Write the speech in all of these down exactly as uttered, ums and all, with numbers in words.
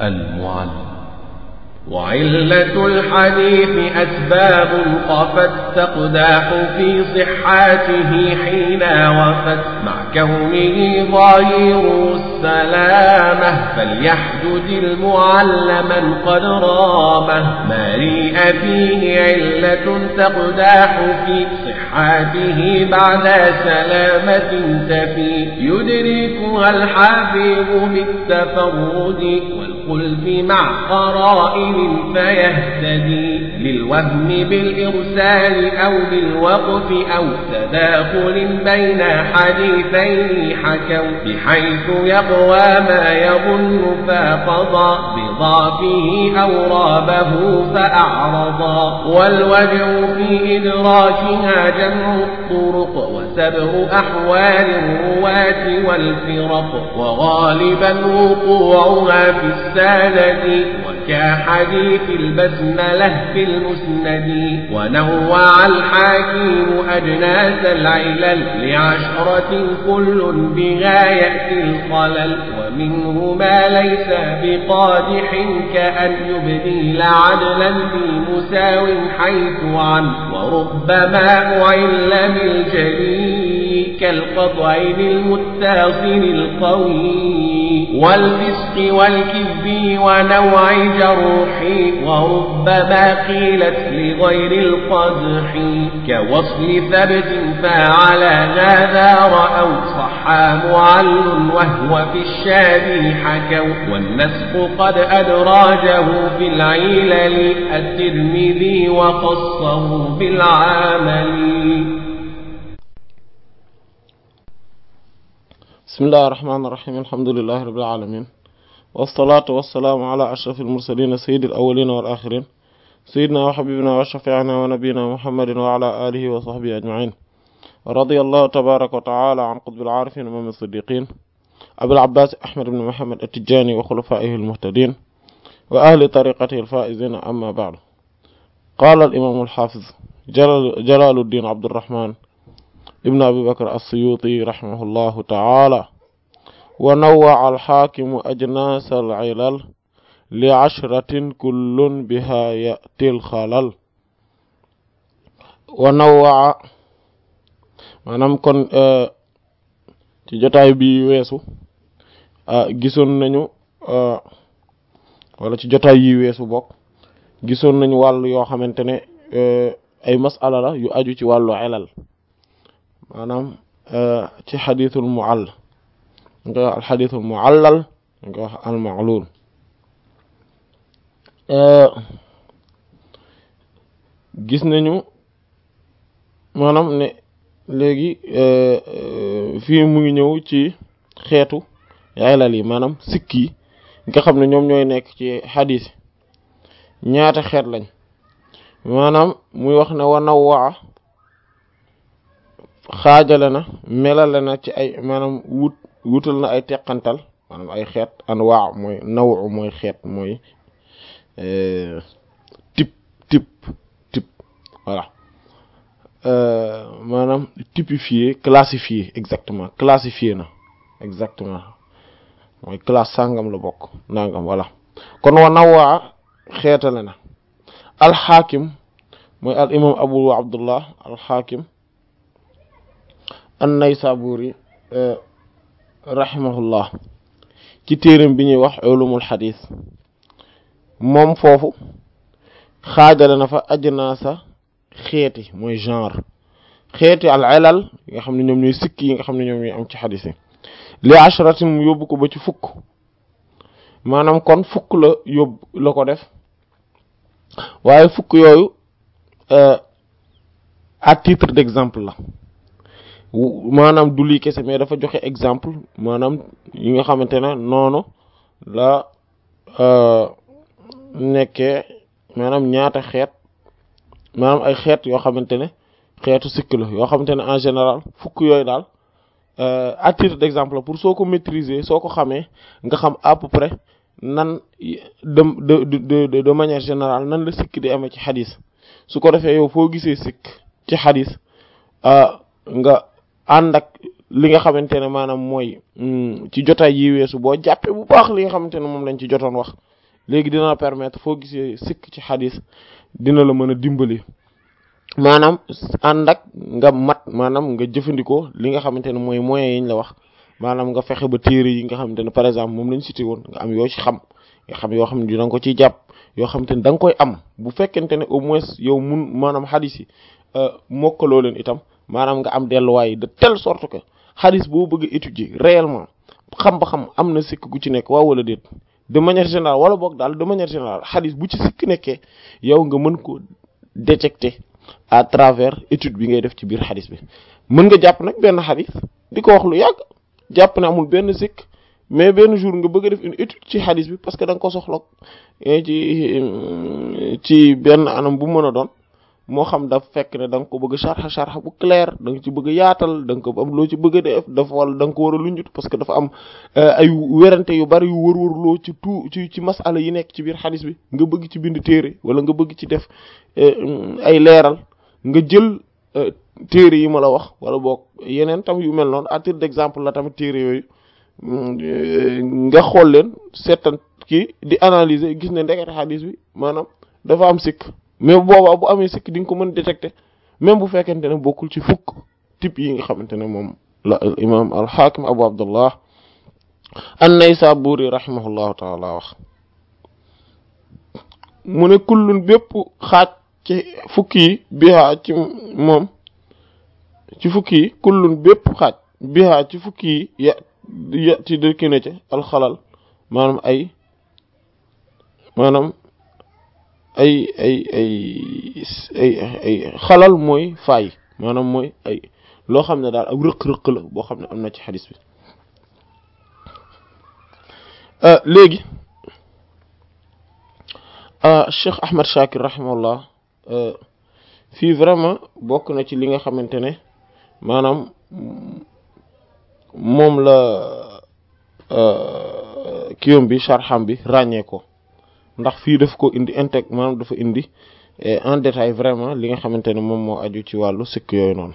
المعلم. وعلة الحديث أسباب خفت تقداح في صحاته حين وفت مع كونه ظاهر السلامة فليحدد المعلما قد رامه ما ريء فيه علة تقداح في صحاته بعد سلامة تفي يدركها الحافظ بالتفرد والخلف مع قرائن فيهتدي للوهم بالإرسال أو بالوقف أو تداخل بين حديثين حكوا بحيث يقوى ما يظن فقضى بضعفه أو رابه فأعرضا والوجه في إدراكها جمع الطرق وسبر أحوال الرواة والفرق وغالبا وقوعها في السند وكحديث البسملة في المسند ونوع الحكيم أجناس العلل لعشرة كل بها يأتي الخلل ومنه ما ليس بقادح كأن يبديل عدلا بمساو حيث عن وربما أعل بالجليل كالقطعين المتصل القوي والفسق والكذب ونوع جروح وربما قيلت لغير القدح كوصل ثبت فعلى هذا رأوا صحى معل وهو في الشاذ حكوا والنسخ قد أدراجه في العلل الترمذي وخصه بالعمل. بسم الله الرحمن الرحيم الحمد لله رب العالمين والصلاة والسلام على أشرف المرسلين سيد الأولين والآخرين سيدنا وحبيبنا وشفيعنا ونبينا محمد وعلى آله وصحبه أجمعين رضي الله تبارك وتعالى عن قطب العارفين وإمام الصديقين أبي العباس أحمد بن محمد التجاني وخلفائه المهتدين وأهل طريقته الفائزين. أما بعد، قال الإمام الحافظ جلال, جلال الدين عبد الرحمن ابن أبي بكر السيوطي رحمه الله تعالى: ونوع الحاكم أجناس العلل لعشرة كل بها يأتي الخلل. ونوع maanaam kon ci jotaay bi weesu gisoon nañu wala ci jotaay yi weesu bokk gisoon nañu wàllu yoo xamante ne ay masala la yu aju ci wàllu ilal maanaam ci xadiisul mu'all nga wax al xadiisul mu'allal nga wax al ma'lul. gis nañu maanaam ne léegi fii mu ngi ñëw ci xeetu ilal yi maanaam sikk yi nga xam ne ñoom ñooy nekk ci xadiis ñaata xeet lañ maanaam muy wax ne wa nawwa xaajale na melale na ci ay maanaam wut wutal na ay teqantal maanaam ay xeet anwaa mooy nawu mooy xeet mooy type type type voilà maanaam typifié classifié exactement classifié na exactement mooy classe sàngam la bokk nangam voilà. kon wa nawwa xeetale na alxaakim mooy al imam abu abdullah alxaakim an-Naysaburi rahimahullah ci téeram bi ñuy wax ulumul xadis moom foofu xaajale na fa ajnaasa xeeti mooy genre xeeti al ilal yi nga xam ne ñoom ñooy sikk yi nga xam ne ñoom ñooy am ci xadis yi li ashratin mu yóbbu ko ba ci fukk maanaam kon fukk la yóbbu la ko def waaye fukk yooyu à titre d'exemple la maanaam du lii kese mais dafa joxe exemple maanaam yi nga xamante ne noonu la nekkee maanaam ñaata xeet maanaam ay xeet yoo xamante ne xeetu sikk la yoo xamante ne en général fukk yooyu daal à titre d'exemple pour soo ko maîtriser soo ko xamee nga xam à peu près nan de de de de manière générale nan la sikk di amee ci xadis su ko defee yow foo gisee sikk ci xadis nga ànd ak li nga xamante ne maanaam mooy ci jotaay yi weesu boo jàppee bu baax li nga xamante ne moom lañ ci jotoon wax léegi dina la permettre foo gisee sikk ci xadis dina la mën a dimbali maanaam ànd ak nga mat maanaam nga jëfandikoo li nga xamante ne mooy moyens yi ñu la wax maanaam nga fexe ba téere yi nga xamante ne par exemple moom lañ cité woon nga am yoo ci xam nga xam yoo xam ne dina nga ko ciy jàpp yoo xamante ne da nga koy am bu fekkente ne au moins yow mun maanaam xadis yi mokkaloo leen itam maanaam nga am delluwaay de telle sorte que xadis boo bëgg a étudier réellement xam ba xam am na sikk gu ci nekk waaw wala déet de manière générale wala boog daal de manière générale xadis bu ci sikk nekkee yow nga mën ko détecter à travers étude bi ngay def ci biir xadis bi mën nga jàpp nag benn xadis di ko wax lu yàgg jàpp ne amul benn sikk mais benn jour nga bëgg a def une étude ci xadis bi parce que da nga ko soxla ci ci benn anam bu mën a doon moo xam daf fekk ne da nga ko bëgg a sharxa sharxa bu clair da nga ci bëgg a yaatal da nga ko am loo ci bëgg a def dafa wala da nga ko war a lunjut parce que dafa am ay werante yu bari yu wër-wërloo ci tout ci ci masala yi nekk ci biir xadis bi nga bëgg ci bind téere wala nga bëgg ci def ay leeral nga jël téere yi ma la wax wala boog yeneen tam yu mel noonu à titre d'exemple la tamit téere yooyu nga xool leen seetan kii di analyser gis ne ndekete xadis bi maanaam dafa am sikk mais boobaa bu amee sikk di nga ko mën détecter même bu fekkente ne bokkul ci fukk type yi nga xamante ne moom la imam al-Hakim Abu Abdullah an-Naysaburi rahimahullahu taala wax mu ne kullun bépp xaaj ci fukki yi bihaa ci moom ci fukki yi kullun bépp xaaj bihaa ci fukki yi ya ya ci dëkki na ci alxalal maanaam ay maanaam ay ay ay ay ay xalal mooy faay maanaam mooy ay loo xam ne daal ak rëq-rëq la boo xam ne am na ci xadis bi léegi Cheikh Ahmad Shakir rahimahullah fii vraiment bokk na ci li nga xamante ne maanaam moom la kiyom bi sharham bi ràññee ko ndax fii daf ko indi integ maanaam dafa indi en détail vraiment li nga xamante ne moom moo aju ci wàllu sikk yooyu noonu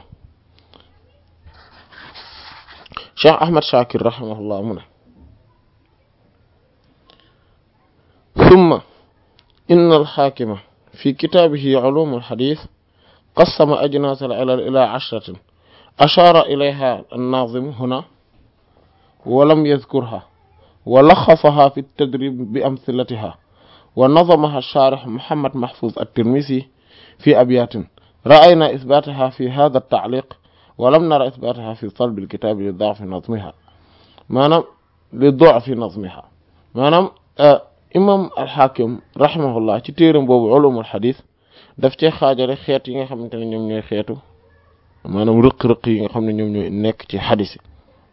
Cheikh Ahmad Shakir rahimahullah mu ne thumma inna al-hakima fi kitabihi ulum al-hadith qassama ajnas al-ilal ila ashratin ashara ilayha an-nazim huna wa lam yadhkurha wa lakhasaha fi at-tadrib bi amthilatiha ونظمها الشارح محمد محفوظ الترمذي في أبيات رأينا إثباتها في هذا التعليق ولم نرى إثباتها في طلب الكتاب لضعف نظمها maanaam لضعف نظمها maanaam imam al-Hakim rahimahullah ci téeram boobu ulumul hadith daf cee xaajale xeet yi nga xamante ne ñoom ñooy xeetu maanaam rëq-rëq yi nga xam ne ñoom ñooy nekk ci hadith yi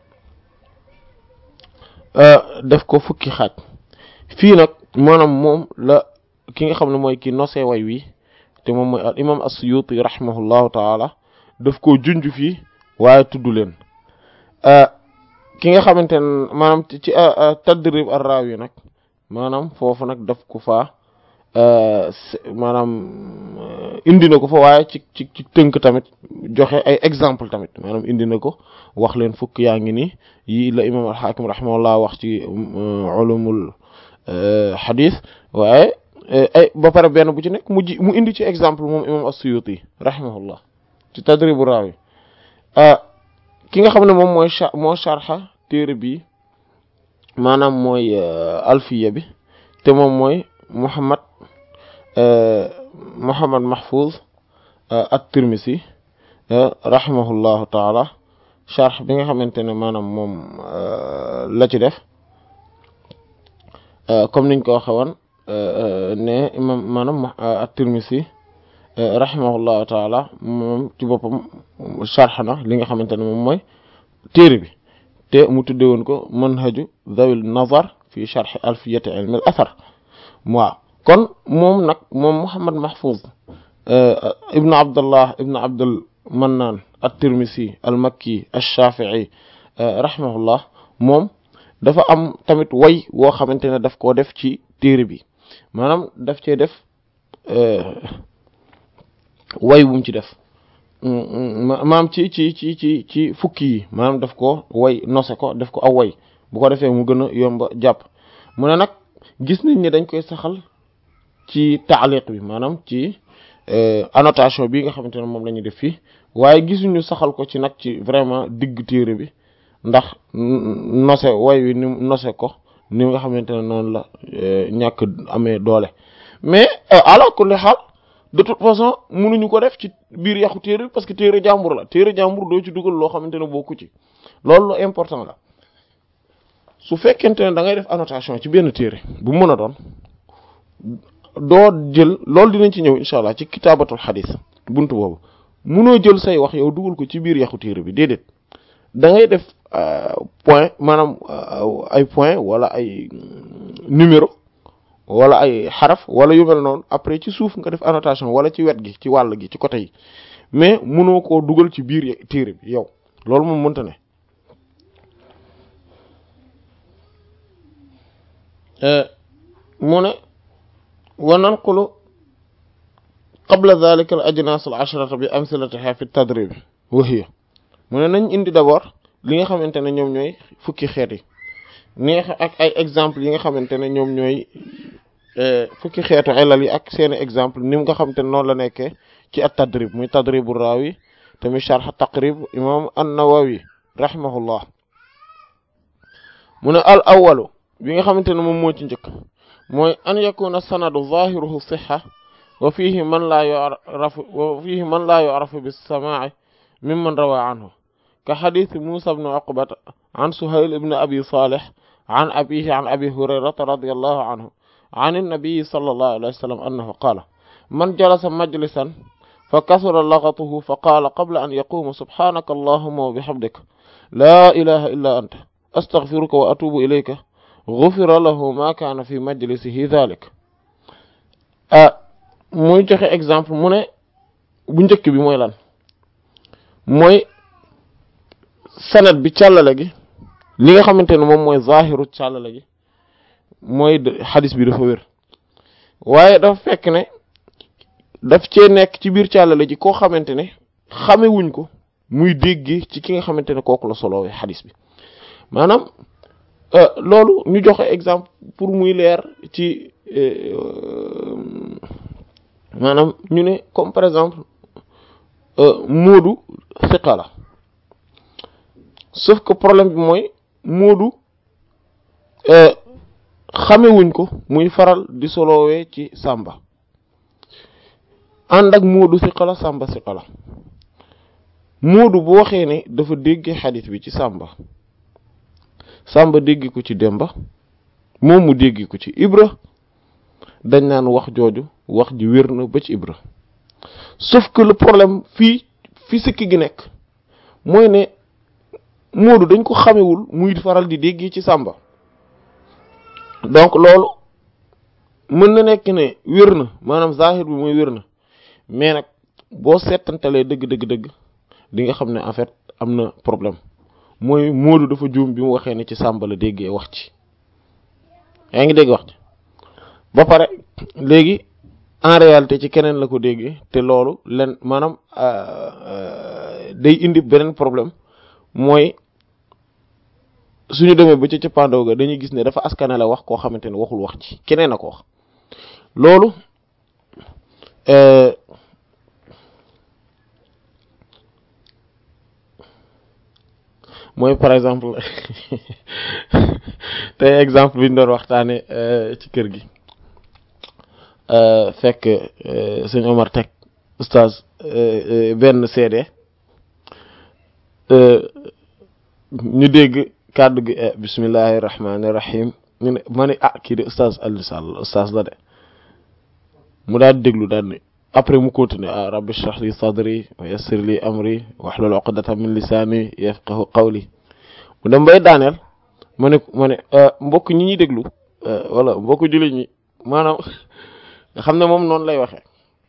def ko fukki xaaj fii nag maanaam moom la ki nga xam ne mooy ki nosee way wi te moom mooy al imam as-Suyuti rahimahullahu taala daf koo junj fii waaye tudd leen ki nga xamante ne maanaam ci tadrib ar-rawi nag maanaam foofu nag daf ko faa maanaam indi na ko fa waaye ci ci ci tënk tamit joxe ay exemple tamit maanaam indi na ko wax leen fukk yaa ngi nii yi la imam al-Hakim rahimahullah wax ci ulumul hadith waaye ay ba pare benn bu ci nekk mu ji mu indi ci exemple moom imam as-Suyuti rahimahullah ci tadribu rawi ki nga xam ne moom mooy moo sharxa téere bi maanaam mooy alfiya bi te moom mooy Muhammad Muhammad Mahfuz at-Tirmisi rahimahullahu taala sharx bi nga xamante ne maanaam moom la ci def comme niñ ko waxe woon ne imam maanaam at-Tirmisi rahimahullahu taala moom ci boppam sharx na li nga xamante ne moom mooy téere bi te mu tudde woon ko manhaju dhawil nazar fi sharh alfiyati ilm al athar waaw kon moom nag moom Muhammad Mahfuz ibnu Abdullah ibnu Abdul Mannan at-Tirmisi al-Makki ash-Shafi'i rahimahullah moom dafa am tamit way woo xamante ne daf koo def ci téere bi maanaam daf cee def way bu mu ci def maam ci ci ci ci ci fukki yi maanaam daf ko way nose ko def ko aw way bu ko defee mu gën a yomba jàpp mu ne nag gis nañ ni dañ koy saxal ci taaliq bi maanaam ci annotation bi nga xamante ne moom la ñuy def fii waaye gisuñu saxal ko ci nag ci vraiment digg téere bi ndax nose way wi ni nose ko ni nga xamante ne noonu la ñàkk amee doole mais ala kulli xaal de toute façon mënuñu ko def ci biir yàqu téere bi parce que téere jàmbur la téere jàmbur doo ci dugal loo xamante ne bokku ci loolu lu important la su fekkente ne da ngay def annotation ci benn téere bu mën a doon doo jël loolu dinañ ci ñëw incha allah ci kitaabatul xadis buntu boobu munoo jël say wax yow dugal ko ci biir yàqu téere bi déedéet da ngay def point maanaam ay point wala ay numéro wala ay xaraf wala yu mel noonu après ci suuf nga def annotation wala ci wet gi ci wàll gi ci côté yi mais munoo koo dugal ci biir téere bi yow loolu moom mënta ne mu ne wa nanqulu qabla dhalika al ajnas al ashrata bi amthilatiha fi tadrib wa hiya mu ne nañ indi d'abord li nga xamante ne ñoom ñooy fukki xeet yi ni ak ay exemple yi nga xamante ne ñoom ñooy fukki xeetu ilal yi ak seeni exemple ni nga xamante ne noonu la nekkee ci at tadrib muy tadribu rawi tamit sharh taqrib imam an-Nawawi rahimahullah mu ne al awwalu bi nga xamante ne moom moo ci njëkk mooy an yakuna sanadu zahiruhu sihha wa fihi man la yu'rafu wa fihi man la yu'rafu bis samaa'i mimman rawa anhu ka hadith Musa ibn Uqba an Suhayl ibn Abi Salih an abihi an Abi Hurayrata radiyallahu anhu an an-nabi sallallahu alayhi wa sallam annahu qala man jalasa majlisan fa kasura laghatuhu fa qala qabla an yaquma subhanaka allahumma wa bihamdika la ilaha illa anta astaghfiruka wa atubu ilayka ghufira lahu ma kana fi majlisihi dhalik ah muy joxe exemple mu ne bu njëkk bi mooy lan mooy sanad bi càllale gi li nga xamante ne moom mooy zahiru càllale gi mooy xadis bi dafa wér waaye dafa fekk ne daf cee nekk ci biir càllale ji koo xamante ne xamewuñ ko muy dégg ci ki nga xamante ne kooku la solowee xadis bi maanaam loolu ñu joxe exemple pour muy leer ci maanaam ñu ne comme par exemple Moodu siqa la sauf que problème bi mooy Moodu xamewuñ ko muy faral di solowee ci Samba ànd ak Moodu siqa la Samba siqa la Moodu bu waxee ne dafa dégg xadis bi ci Samba Samba dégg ko ci Demba moom mu dégg ko ci Ibra dañ naan wax jooju wax ji wér na ba ci Ibra sauf que le problème fii fi sikki gi nekk mooy ne Moodu dañ ko xamewul muy faral di dégg ci Samba donc loolu mën na nekk ne wér na maanaam zahir bi mooy wér na mais nag boo seetantalee dëgg dëgg dëgg di nga xam ne en fait am na problème mooy Moodu dafa juum bi mu waxee ne ci Samba la déggee wax ci yaa ngi dégg wax ci ba pare léegi en réalité ci keneen la ko déggee te loolu len maanaam day indi beneen problème mooy suñu demee ba ca cappaandaw ga dañuy gis ne dafa askane la wax koo xamante ne waxul wax ci keneen a ko wax loolu mooy par exemple tey exemple bi ñu doon waxtaane ci kër gi fekk sëñ Omar teg oustaz benn C D ñu dégg kàddu gi bismillahi rahmaani rahim ñu ne ma ne ah kii de oustaz Alioune Sall oustaz la de mu daal déglu daal ne après mu continuer ah rabbi shrah li sadri wa yassir li amri wahlul uqdatan min lisani yafqahu qawli mu dem bay daaneel ma ne ma ne mbokk ñi ñuy déglu wala mbokk jullit ñi maanaam nga xam ne moom noonu lay waxee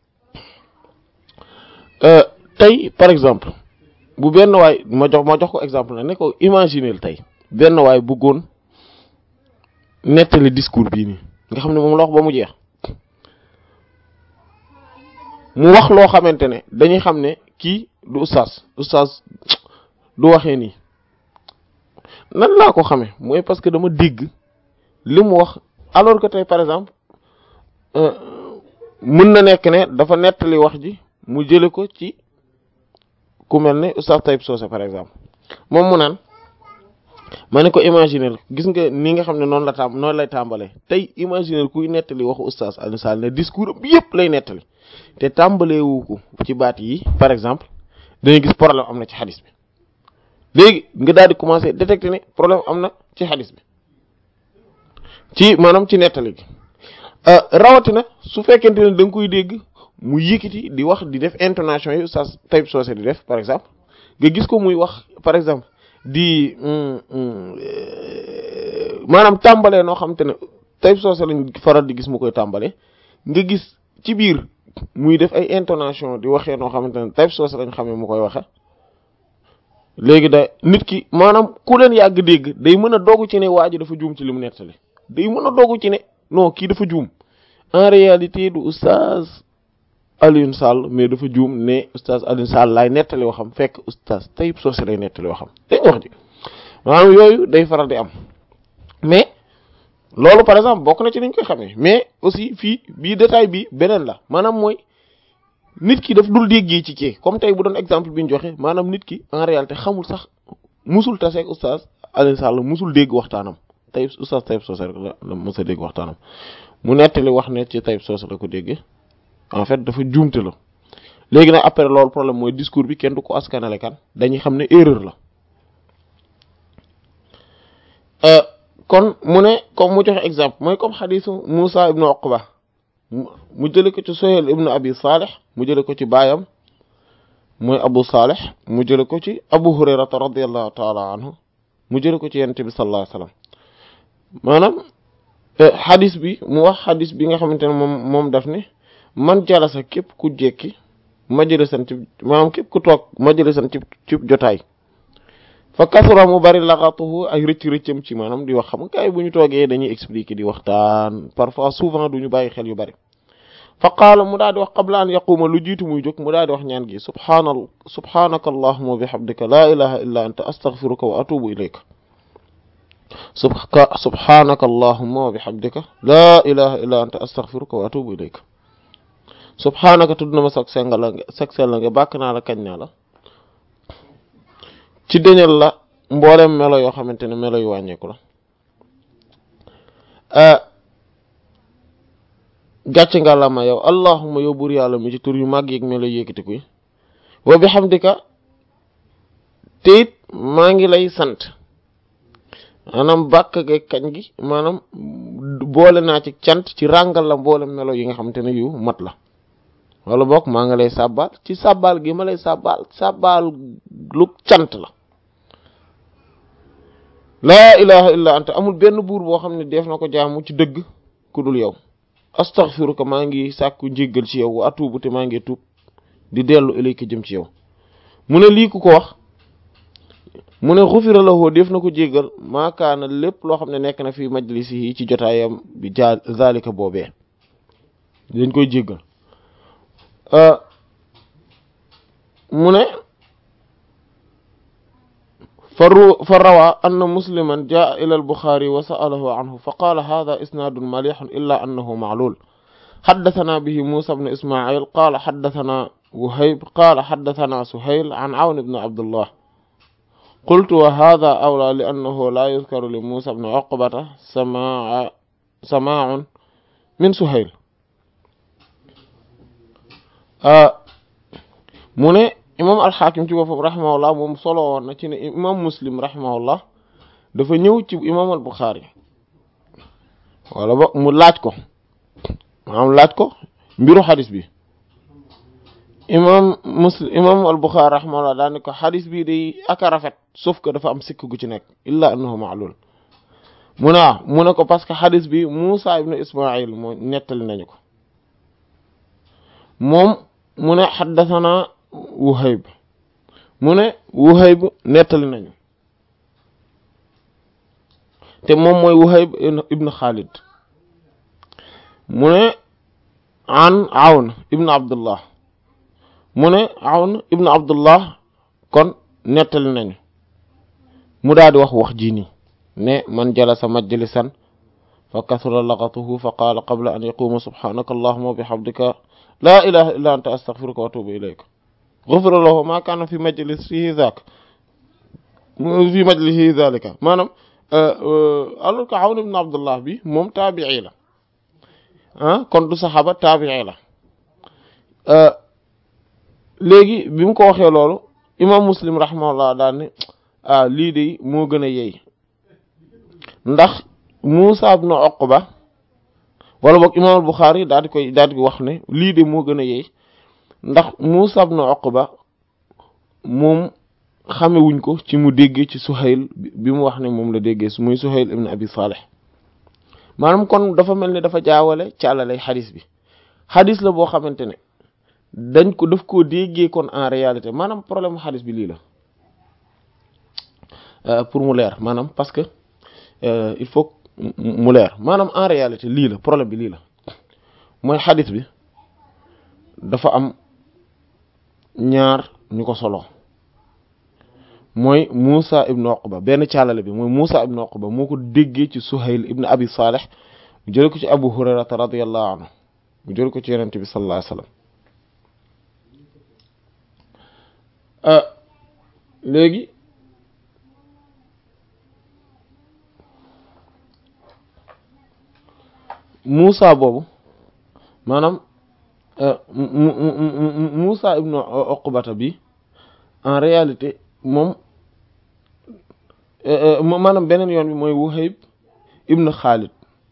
tey par exemple bu benn waay ma jox ma jox ko exemple nag ne ko imaginer tey benn waay bëggoon nettali discours bii nii nga xam ne moom la wax ba mu jeex mu wax loo xamante ne dañuy xam ne kii du oustaz oustaz du waxee nii nan laa ko xamee mooy parce que dama dégg li mu wax alors que tey par exemple mën na nekk ne dafa nettali wax ji mu jële ko ci ku mel ne oustaz Taïb Socé par exemple moom mu naan ma ne ko imaginer gis nga ni nga xam ne noonu la tam noonu lay tàmbalee tey imaginer kuy nettali waxu oustaz Alioune Sall ne discours bi yëpp lay nettali te tàmbalee wu ko ci baat yi par exemple dañuy gis problème am na ci xadis bi léegi nga daal di commencer détecter ne problème am na ci xadis bi ci maanaam ci nettali gi rawatina su fekkente ne da nga koy dégg mu yëkkati di wax di def intonation yi oustaz Taïb Socé di def par exemple nga gis ko muy wax par exemple di maanaam tàmbalee noo xam te ne Taïb Socé lañ faral di gis mu koy tàmbalee nga gis ci biir muy def ay intonation di waxee noo xamante ne Taïb Socé lañ xamee mu koy waxe léegi da nit ki maanaam ku leen yàgg dégg day mën a dogu ci ne waa ji dafa juum ci li mu nettali day mën a dogu ci ne non kii dafa juum en réalité du oustaz Alioune Sall mais dafa juum ne oustaz Alioune Sall laay nettali waxam fekk oustaz Taïb Socé lay nettali waxam dañ wax ji maanaam yooyu day faral di am mais loolu par exemple bokk na ci niñ koy xamee mais aussi fii bii détail bi beneen la maanaam mooy nit ki daf dul déggee ci kii comme tey bu doon exemple bi ñu joxe maanaam nit ki en réalité xamul sax musul taseeg oustaz Alioune Sall musul dégg waxtaanam tey oustaz Taïb Socé rek la la mos a dégg waxtaanam mu nettali wax ne ci Taïb Socé la ko déggee en fait dafa juumte la léegi nag après loolu problème mooy discours bi kenn du ko askanale kan dañuy xam ne erreur la kon mu ne comme mu joxe exemple mooy comme xadisu Musa ibnu Uqba mu jële ko ci Suhayl ibnu Abi Salih mu jële ko ci baayam mooy Abu Salih mu jële ko ci Abu Hurayrata radiyallahu taala anhu mu jële ko ci Yonent bi sallallahu alayhi wasallam maanaam xadis bi mu wax xadis bi nga xamante ne moom moom daf ne man jalasa képp ku jekki majlisan ci maanaam képp ku toog majlisan ci ci jotaay fa kasura mu bari laxatuhu ay rëcc rëccam ci maanaam di wax xam nga kay bu ñu toogee dañuy expliquer di waxtaan parfois souvent duñu bàyyi xel yu bari fa qaala mu daal di wax qabla an yaquma lu jiitu muy jóg mu daal di wax ñaan gi subhaanal subhaanaka allahumma wa bihamdika laa ilaha illa anta astaghfiruka wa atubu ilayka subka subhaanaka allahumma wa bihamdika laa ilaha illa anta astaghfiruka wa atubu ilayka subhaanaka tudd na ma sag senga la sag sell nga bàkk naa la kañ naa la ci deñal la mboolem melo yoo xamante ne melo yu wàññeeku la gàcce nga la ma yow allahumma yow buur yàlla mi ci tur yu màgg yeeg melo yékkatiku yi wa bihamdika te it maa ngi lay sant maanaam bàkk ge kañ gi maanaam boole naa ci cant ci ràngal la mboolem melo yi nga xamante ne yu mat la wala bokk maa ngi lay sàbbaal ci sàbbaal gi ma lay sàbbaal sàbbaal lu cant la laa ilaha illa anta amul benn buur boo xam ne def na ko jaamu ci dëgg ku dul yow astaghfiruka maa ngi sàkku njéggal ci yow wa atubu te maa ngi tuub di dellu ilayka jëm ci yow mu ne lii ku ko wax mu ne xufira lahu def na ko jéggal maakaana lépp loo xam ne nekk na fi majlisi yi ci jotaayam bi ja zalika boobee dañ koy jéggal mu ne fa rawaa anna musliman jaa ila al-Bukhari wa sa'alahu anhu fa qaala hadha isnaadun malihun illa annahu ma'lul haddathana bihi Musa ibn Isma'il qaala haddathana Wuhayb qaala haddathana Suhayl an Awn ibn Abdullah qultu wa hadha awla li annahu la yuzkaru li Musa ibn Uqbata samaa samaa'un min Suhayl mu ne imam al-Hakim ci boppam rahimahullah moom solo woon na ci ne imam Muslim rahimahullah dafa ñëw ci imam al-Bukhari wala ba mu laaj ko maanaam laaj ko mbiru xadis bi imam Muslim imam al-Bukhari rahimahullah daal ne ko xadis bi day aka rafet sauf que dafa am sikk gu ci nekk illa annahu ma'lul mu ne ah mu ne ko parce que xadis bi Musa ibn Ismail moo nettali nañu ko moom mu ne xaddathana Wuhayb mu ne Wuhayb nettali nañu te moom mooy Wuhayb ibn Khalid mu ne an Awn ibn Abdullah mu ne Awn ibn Abdullah kon nettali nañu mu daal di wax wax ji nii ne man jalasa majlisan fa kasura laqatuhu fa qaala qabla an yaquuma subhanaka allahumma wa bihamdika laa ilaha illa anta astaghfiruka wa atubu ilayka ghufira lahu ma kaana fi majlisihi zaak fi majlisihi zalika maanaam alors que Awn ibn Abdullah bi moom taabi'i la ah kon du saxaaba taabi'i la léegi bi mu ko waxee loolu imam Muslim rahimahullah daal ne ah lii de moo gën a yey ndax Muusa ibn Uqba wala boog imam al-Bukhari daal di koy daal di wax ne lii de moo gën a yey ndax Muusa ibn Uqba moom xamewuñ ko ci mu déggee ci Suhayl bi mu wax ne moom la déggee su muy Suhayl ibn Abi Salih maanaam kon dafa mel ni dafa jaawale càllalay xadis bi xadis la boo xamante ne dañ ko daf koo déggee kon en réalité maanaam problème xadis bi lii la pour mu leer maanaam parce que euh, il faut mu leer maanaam en réalité lii la problème bi lii la mooy xadis bi dafa am ñaar ñu ko solo mooy Muusa ibn Uqba benn càllale bi mooy Muusa ibn Uqba moo ko déggee ci Suhayl ibn Abi Salih mu jël ko ci Abu Hurayrata radiyallahu anhu mu jël ko ci Yonent bi sallallahu alayhi wasallam léegi Muusa boobu maanaam Muusa ibn Uqbata bi en réalité moom maanaam beneen yoon bi mooy Wuhayb ibn Khalid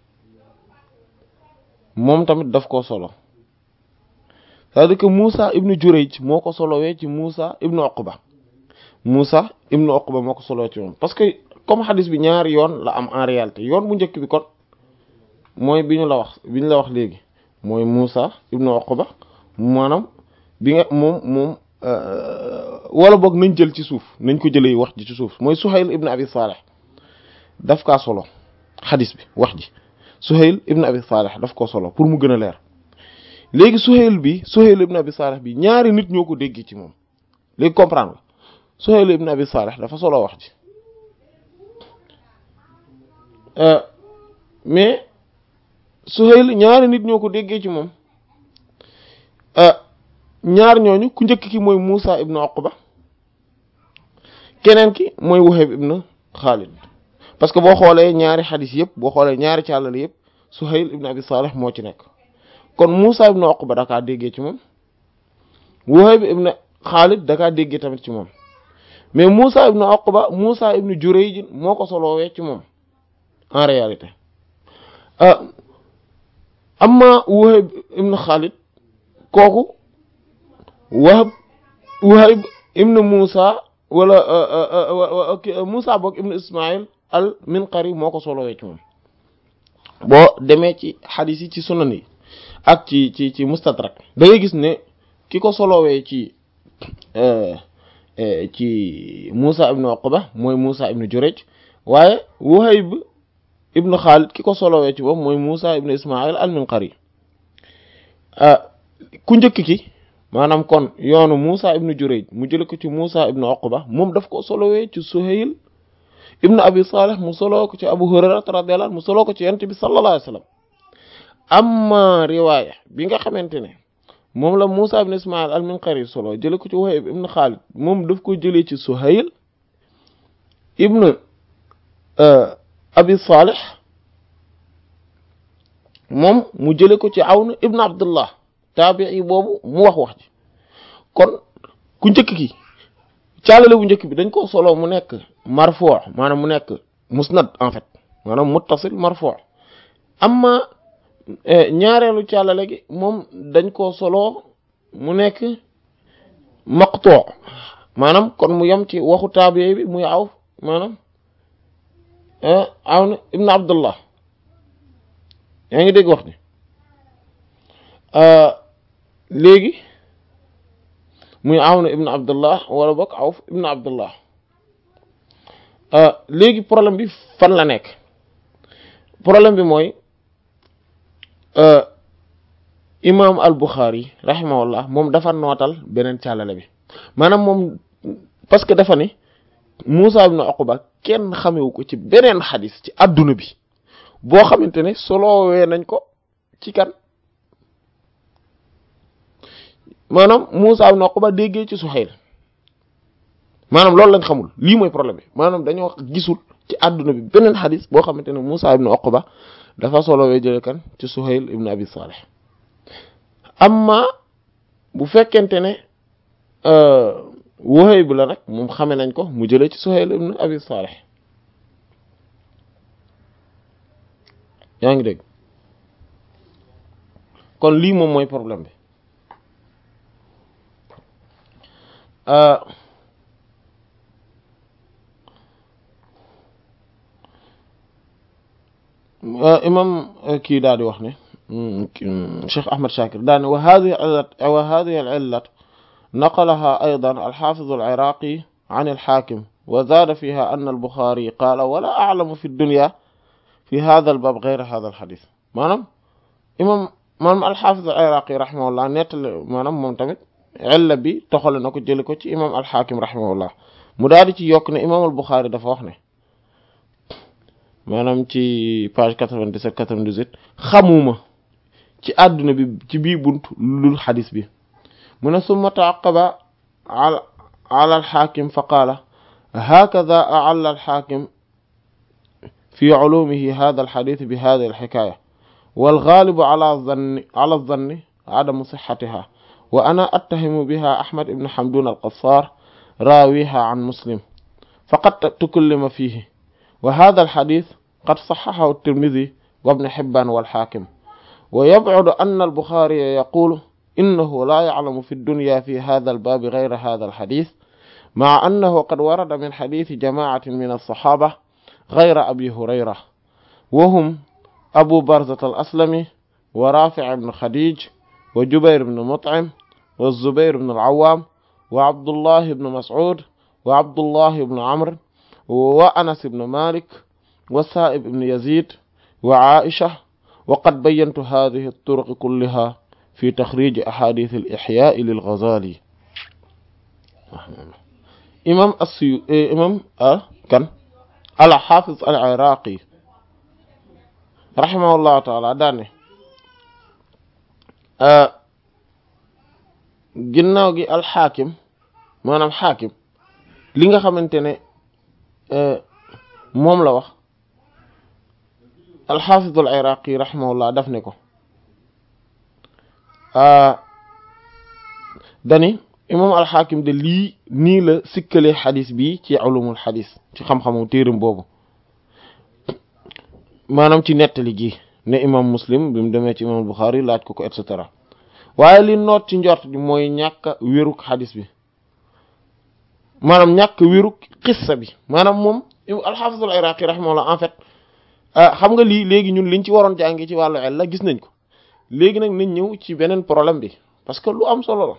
moom tamit daf koo solo c'est-à-dire que Muusa ibn Jurayj moo ko solowee ci Muusa ibn Uqba Muusa ibn Uqba moo ko solowee ci moom parce que comme hadis bi ñaari yoon la am en réalité yoon bu njëkk bi kon mooy bi ñu la wax bi ñu la wax léegi mooy Muusa ibn Uqba maanaam bi nga moom moom wala boog nañ jël ci suuf nañ ko jëlee wax ji ci suuf mooy Suhayl ibn Abi Salih daf kaa solo xadis bi wax ji Suhayl ibn Abi Salih daf koo solo pour mu gën a leer léegi Suhayl bi Suhayl ibn Abi Salih bi ñaari nit ñoo ko déggee ci moom léegi comprendre nga Suhayl ibn Abi Salih dafa solo wax ji mais Suhayl ñaari nit ñoo ko déggee ci moom ñaar ñooñu ku njëkk ki mooy Muusa ibn Uqba keneen ki mooy Wuhayb ibn Khalid parce que boo xoolee ñaari xadis yëpp boo xoolee ñaari càllale yëpp Suhayl ibn Abi Salih moo ci nekk kon Muusa ibn Uqba dakaa déggee ci moom Wuhayb ibn Khalid dakaa déggee tamit ci moom mais Muusa ibn Uqba Muusa ibn Jurayj moo ko soloowee ci moom en réalité amma Wuhayb ibn Khalid kooku Wahb Wuhayb ibn Muusa wala Muusa bokk ibn Ismaïl al-Minqari moo ko solowee ci moom boo demee ci xadis yi ci sunan yi ak ci ci ci mustadrak da ngay gis ne ki ko solowee ci ci Muusa ibn Uqba mooy Muusa ibn Jurayj waaye Wuhayb ibn Khalid ki ko solowee ci moom mooy Muusa ibn Ismaïl al-Minqari ku njëkk ki maanaam kon yoonu Muusa ibn Jurayj mu jël ko ci Muusa ibn Uqba moom daf ko solowee ci Suhayl ibn Abi Salih mu soloo ko ci Abu Hurayra radiyallahu anhu mu soloo ko ci Yonent bi sallallahu alayhi wasallam amma riwaaya bi nga xamante ne moom la Muusa ibn Ismaïl al-Minqari solo jële ko ci Wuhayb ibn Khalid moom daf ko jëlee ci Suhayl ibn Abi Salih moom mu jële ko ci Awn ibn Abdullah taabi'i boobu mu wax wax ji kon ku njëkk ki caalale bu njëkk bi dañ ko solo mu nekk marfu' maanaam mu nekk musnad en fait maanaam muttasil marfu' amma ñaareelu caalale gi moom dañ ko solo mu nekk maqtu' maanaam kon mu yem ci waxu taabi'i bi muy aw maanaam Awn ibn Abdullah yaa ngi dégg wax ni léegi muy Awn ibn Abdullah wala bokk Awf ibn Abdullah léegi problème bi fan la nekk problème bi mooy imam al-Bukhari rahimahullah moom dafa nootal beneen càllale bi maanaam moom parce que dafa ni Muusaa ibn Uqba kenn xamewu ko ci beneen xadis ci adduna bi boo xamante ne soloowee nañ ko ci kan maanaam Muusaa ibn Uqba déggee ci Suhayl maanaam loolu lañ xamul lii mooy problème bi maanaam dañoo gisul ci adduna bi beneen xadis boo xamante ne Muusaa ibn Uqba dafa soloowee jële kan ci Suhayl ibn Abi Salih amma bu fekkente ne Wuhayb la nag moom xame nañ ko mu jëlee ci Suhayl ibn Abi Salih yaa ngi dégg kon lii moom mooy problème bi imam kii daal di wax ne Cheikh Ahmad Shakir daal ne wa hadhihi wa hadhihi al-illat نقلها أيضا الحافظ العراقي عن الحاكم وزاد فيها أن البخاري قال ولا أعلم في الدنيا في هذا الباب غير هذا الحديث maanaam imam maanaam الحافظ العراقي رحمه الله nettali maanaam moom tamit illa bi toxal na ko jëli ko ci imam al-Hakim rahimahullah mu daal di ci yokk ne imam al-Bukhari dafa wax ne maanaam ci page quatre-vingt-dix-sept quatre-vingt-dix-huit xamuma ci àdduna bi ci bii bunt lul xadis bi mu ne summa taaqaba ala ala alxaakim fa qaala hakada aalla alxaakim fi culumihi hada alxadis bi hadihi alxikaaya walgaalibu ala zanni ala zanni adamu sixatiha wa ana attahimu biha ahmad ibn hamdun alqassar raawiha an muslim faqad tukallima fihi wa hada alxadis qad saxaxahu at-tirmidhi wa ibn hibban walxaakim wa yabcudu anna albuxaariya yaqulu إنه لا يعلم في الدنيا في هذا الباب غير هذا الحديث مع أنه قد ورد من حديث جماعة من الصحابة غير أبي هريرة وهم أبو برزة الأسلمي ورافع بن خديج وجبير بن مطعم والزبير بن العوام وعبد الله بن مسعود وعبد الله بن عمرو وأنس بن مالك والسائب بن يزيد وعائشة وقد بينت هذه الطرق كلها في تخريج أحاديث الإحياء للغزالي إمام السيو إمام أه كان الحافظ العراقي رحمه الله تعالى داني أه ginnaaw gi alxaakim maanaam xaakim li nga xamante ne moom la wax alxaafiz al iraqi rahimahullah daf ne ko dani imam alxaakim de lii nii la sikkalee xadis bi ci ulumul xadis ci xam-xamu téeram boobu maanaam ci nettali gi ne imam muslim bi mu demee ci imam buxaari laaj ko ko et cetera waaye li noot ci njort bi mooy ñàkk wéruk xadis bi maanaam ñàkk wéruk xissa bi maanaam moom alxaafizul iraqi rahimahullah en fait xam nga lii léegi ñun liñ ci waroon jàngi ci wàllu el la gis nañ ko léegi nag nañ ñëw ci beneen problème bi parce que lu am solo la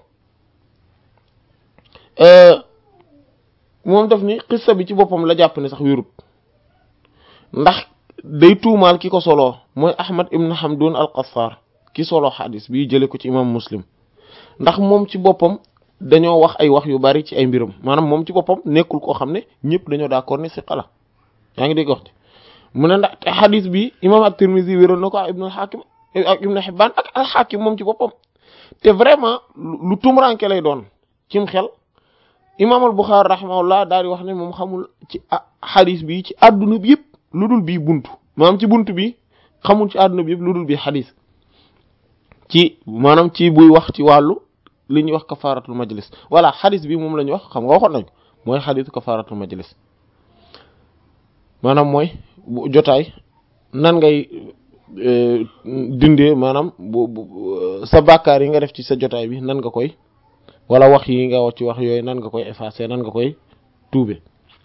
moom daf ni xissa bi ci boppam la jàpp ne sax wérut ndax day tuumaal ki ko soloo mooy ahmad ibn hamdun al qassar ki solo xadis bi jële ko ci imam muslim ndax moom ci boppam dañoo wax ay wax yu bari ci ay mbiram maanaam moom ci boppam nekkul koo xam ne ñëpp dañoo d'accord ne siqa la yaa ngi dégg wax mu ne ndax te xadis bi imam at-Tirmidhi wéral na ko ak ibn al-Hakim ak ibn Hibban ak al-Hakim moom ci boppam te vraiment lu tumranke lay doon cim xel imam al-Bukhari rahimahullah daal di wax ne moom xamul ci xadis bi ci adduna bi yëpp lu dul bii buntu maanaam ci buntu bi xamul ci adduna bi yëpp lu dul bii xadis ci maanaam ci buy wax ci wàllu li ñuy wax kafaratul majlis voilà xadis bi moom la ñuy wax xam nga waxoon nañ mooy xadisu kafaratul majlis maanaam mooy jotaay nan ngay dindee maanaam bu sa bàkkaar yi nga def ci sa jotaay bi nan nga koy wala wax yi nga wax ci wax yooyu nan nga koy effacer nan nga koy tuube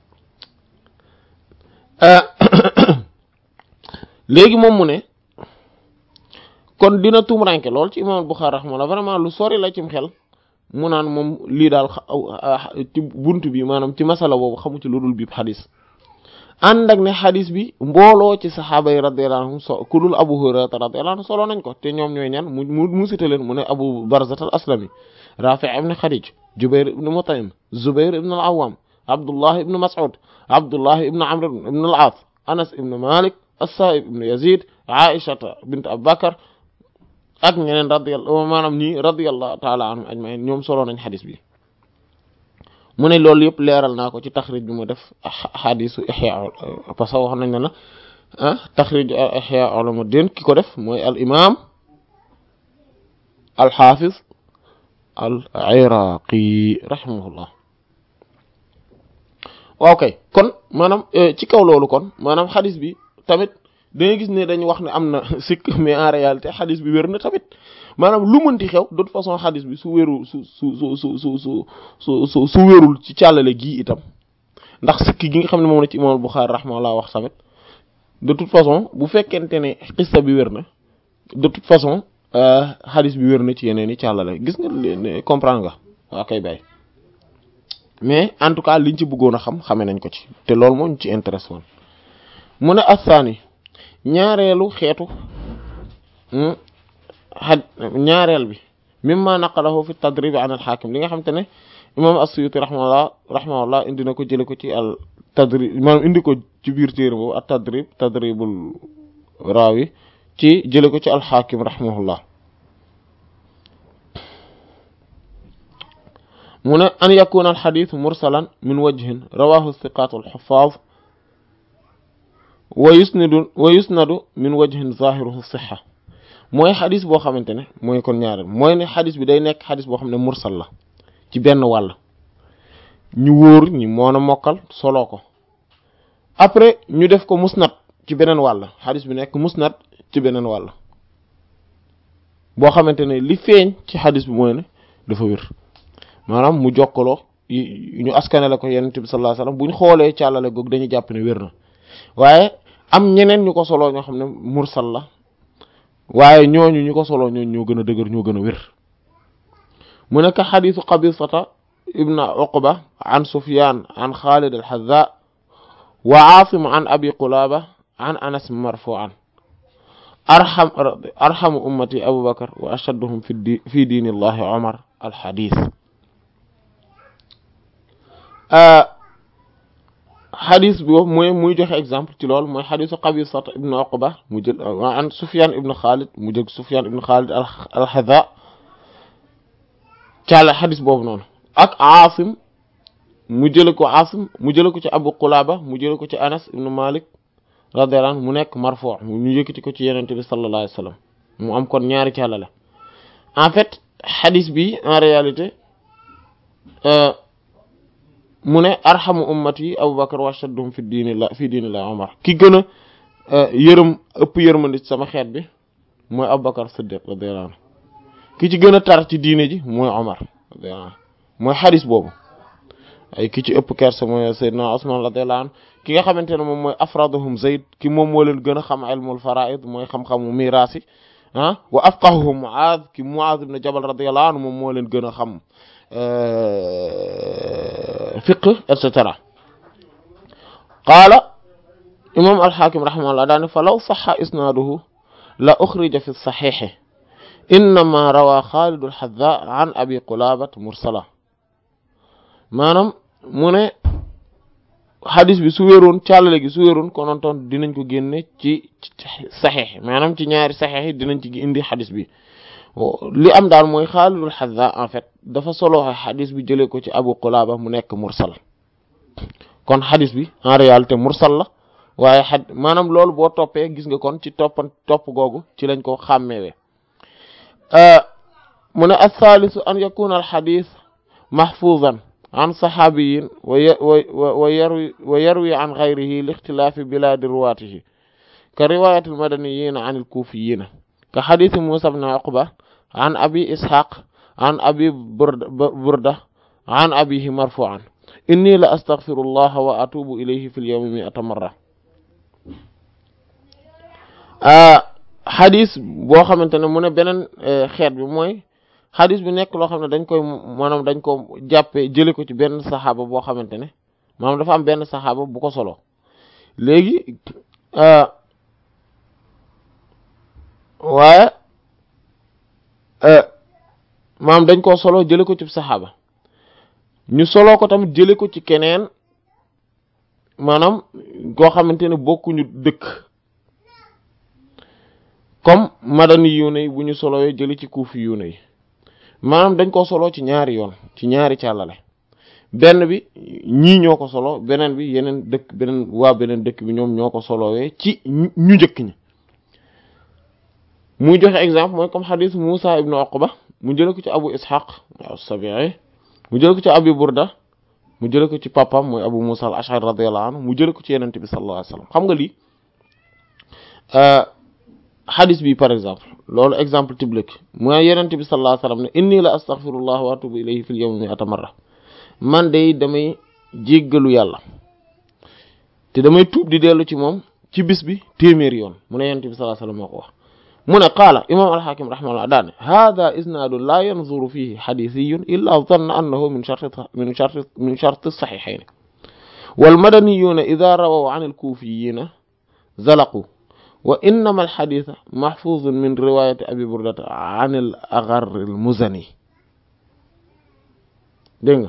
léegi moom mu ne kon dina tumranke lool ci imam Bukhari rahimahullah vraiment lu sori la cim xel mu naan moom lii daal ci buntu bi maanaam ci masala boobu xamu ci lu dul biib xadis ànd ak ne xadis bi mbooloo ci saxaaba yi radiyallahu anhum so ku dul Abu Hurayra radiyallahu anhu solo nañ ko te ñoom ñooy ñan mu mu mu cité leen mu ne Abu Barzat al-Aslami, Rafi' ibn Khadij, Jubayr ibn Mut'im, Zubayr ibn al-Awwam, Abdullah ibn Mas'ud, Abdullah ibn Amr ibn al-As, Anas ibn Malik, as-Sa'ib ibn Yazid, Aisha bint Abu Bakr ak ñeneen radiyallahu maanaam ñi radiyallahu ta'ala anhum ajma'in ñoom solo nañ xadis bi. mu ne loolu yëpp leeral naa ko ci taxrij bi mu def xadisu Ihya, parce que wax nañ ne la ah taxrij Ihya Ulumuddin ki ko def mooy al imam al hafiz al Iraqi rahimahullah. ok kon maanaam ci kaw loolu kon maanaam xadis bi tamit da ngay gis ne dañu wax ne am na sikk mais en réalité xadis bi wér na tamit maanaam lu mënti xew de toute façon xadis bi su wérul su su su su su su su su wérul ci càllale gii itam ndax sikk gi nga xam ne moom la ci imam Bukhari rahimahullah wax tamit de toute façon bu fekkente ne xissa bi wér na de toute façon xadis bi wér na ci yeneen i càllale gis nga comprendre nga waa kay bay mais en tout cas liñ ci bëggoon a xam xamee nañ ko ci te loolu moo ñu ci intéressé woon mu ne assaani ñaareelu xeetu xad ñaareel bi mimma naqalahu fi tadrib an al hakim li nga xam te ne imam as-Suyuti rahimahullah rahimahullah indi na ko jële ko ci al tadrib maanaam indi ko ci biir téere boobu at tadrib tadribul rawi ci jële ko ci al hakim rahimahullah mu ne an yakuna al hadith mursalan min wajhin rawahu thiqat al huffaz wa yusnadu wa yusnadu min wajhin zahiruhu sihha mooy xadis boo xamante ne mooy kon ñaareel mooy ne xadis bi day nekk xadis boo xam ne mursal la ci benn wàll ñu wóor ñi moon a mokkal soloo ko après ñu def ko musnad ci beneen wàll xadis bi nekk musnad ci beneen wàll boo xamante ne li feeñ ci xadis bi mooy ne dafa wér maanaam mu jokkaloo ñu askanale ko yonent bi sallallahu alayhi wasallam bu ñu xoolee càllale goog dañuy jàpp ne wér na waaye am ñeneen ñu ko soloo ñoo xam ne mursal la waaye ñooñu ñu ko soloo ñooñu ñoo gën a dëgër ñoo gën a wér mu nekk xadisu Qabisata ibn Uqba an Sufyan an Khalid al-Hadza wa Asim an Abi Qulaba an Anas marfu'an arham arhamu ummati Abu Bakr wa ashadduhum fi di fi diinillahi Umar al-hadith xadis bi mooy muy joxe exemple ci loolu mooy xadisu Qabisata ibn Uqba mu jël an Sufyan ibn Khalid mu jël Sufyan ibn Khalid al-Hadza caala xadis boobu noonu ak Asim mu jële ko Asim mu jële ko ci Abu Qulaba mu jële ko ci Anas ibn Malik radiyallahu anhu mu nekk marfu' ñu yëkkati ko ci Yonent bi sallallahu alayhi wasallam mu am kon ñaari caala la en fait xadis bi en réalité mu ne arhamu ummati Abu Bakr wa ashadduhum fi diinillah fi diinillah Umar ki gën a yërëm ëpp yërmandi sama xeet bi mooy Abu Bakr Siddiq radiyallahu anhu ki ci gën a tar ci diine ji mooy Umar radiyallahu anhu mooy xadis boobu ay ki ci ëpp kersa mooy Seydina Usman radiyallahu anhu ki nga xamante ne moom mooy afraduhum Zayd ki moom moo leen gën a xam ilmul fara'id mooy xam-xamu miraas yi ah wa afqahuhum Mu'adh ki Mu'adh ibn Jabal radiyallahu anhu moom moo leen gën a xam fiqh et cetera qaala imam al-Hakim rahimahullah daane fa law sahha isnaaduhu la ukhrija fi sahihi innama rawa Khalid al-Hadza an Abi Qulaba mursala maanaam mu ne xadis bi su wéroon càllale gi su wéroon konontoon dinañ ko génne ci saxiix maanaam ci ñaari saxiix yi dinañ ci indi xadis bi li am daal mooy Khalid al-Hadza en fait dafa solo xadis bi jëlee ko ci Abu Qulaba mu nekk mursal kon xadis bi en réalité mursal la waaye xad maanaam loolu boo toppee gis nga kon ci toppan topp googu ci lañ ko xàmmeewee mu ne as-salisu an yakuna al-hadith mahfuzan an sahabiyin wa wa yarwi wa yarwi an ghayrihi li ikhtilafi biladi ruwatihi ka riwayat al-madaniyin an al-kufiyin ka hadith Musa ibn Uqba an abi ishaq an abi burda an abihi marfu'an inni la astaghfirullah wa atubu ilayhi fil yawmi mi'ata marra xadis boo xamante ne mu ne beneen xeet bi mooy xadis bi nekk loo xam ne dañ koy maanaam dañ ko jàppee jële ko ci benn saxaaba boo xamante ne maanaam dafa am benn saxaaba bu ko solo léegi waaye maam dañ koo solo jële ko ci saxaaba ñu soloo ko tamit jële ko ci keneen maanaam koo xamante ne bokkuñu dëkk comme madani yu ne bu ñu solowee jële ci kuufi yu ne maanaam dañ koo soloo ci ñaari yoon ci ñaari càllale benn bi ñii ñoo ko solo beneen bi yeneen dëkk beneen waa beneen dëkk bi ñoom ñoo ko solowee ci ñu njëkk ñi muy joxe exemple mooy comme xadis Musa ibn Uqba mu jële ko ci Abu Ishaq as-Sabi'i mu jële ko ci Abi Burda mu jële ko ci papam mooy Abu Musa al-Ash'ari radiyallahu anhu mu jële ko ci Yonent bi sallallahu alayhi wasallam xam nga lii xadis bi par exemple loolu exemple typique mooy Yonent bi sallallahu alayhi wasallam ne inni la astaghfirullah wa atubu ilayhi fil yawmi mi'ata marra man de damay jéggalu yàlla te damay tuub di dellu ci moom ci bis bi téeméeri yoon mu ne Yonent bi sallallahu alayhi wasallam moo ko wax mu ne qaala imam al-Hakim rahimahullah daane hada isnaadun la yanzuru fihi hadithiyun illa dhanna annahu min shart min shart min shart as-sahihayn wal madaniyuna idha rawaw an al-kufiyina zalaqu wa innama al-hadith mahfuzun min riwayati abi burdata an al-Agharr al-Muzani dégg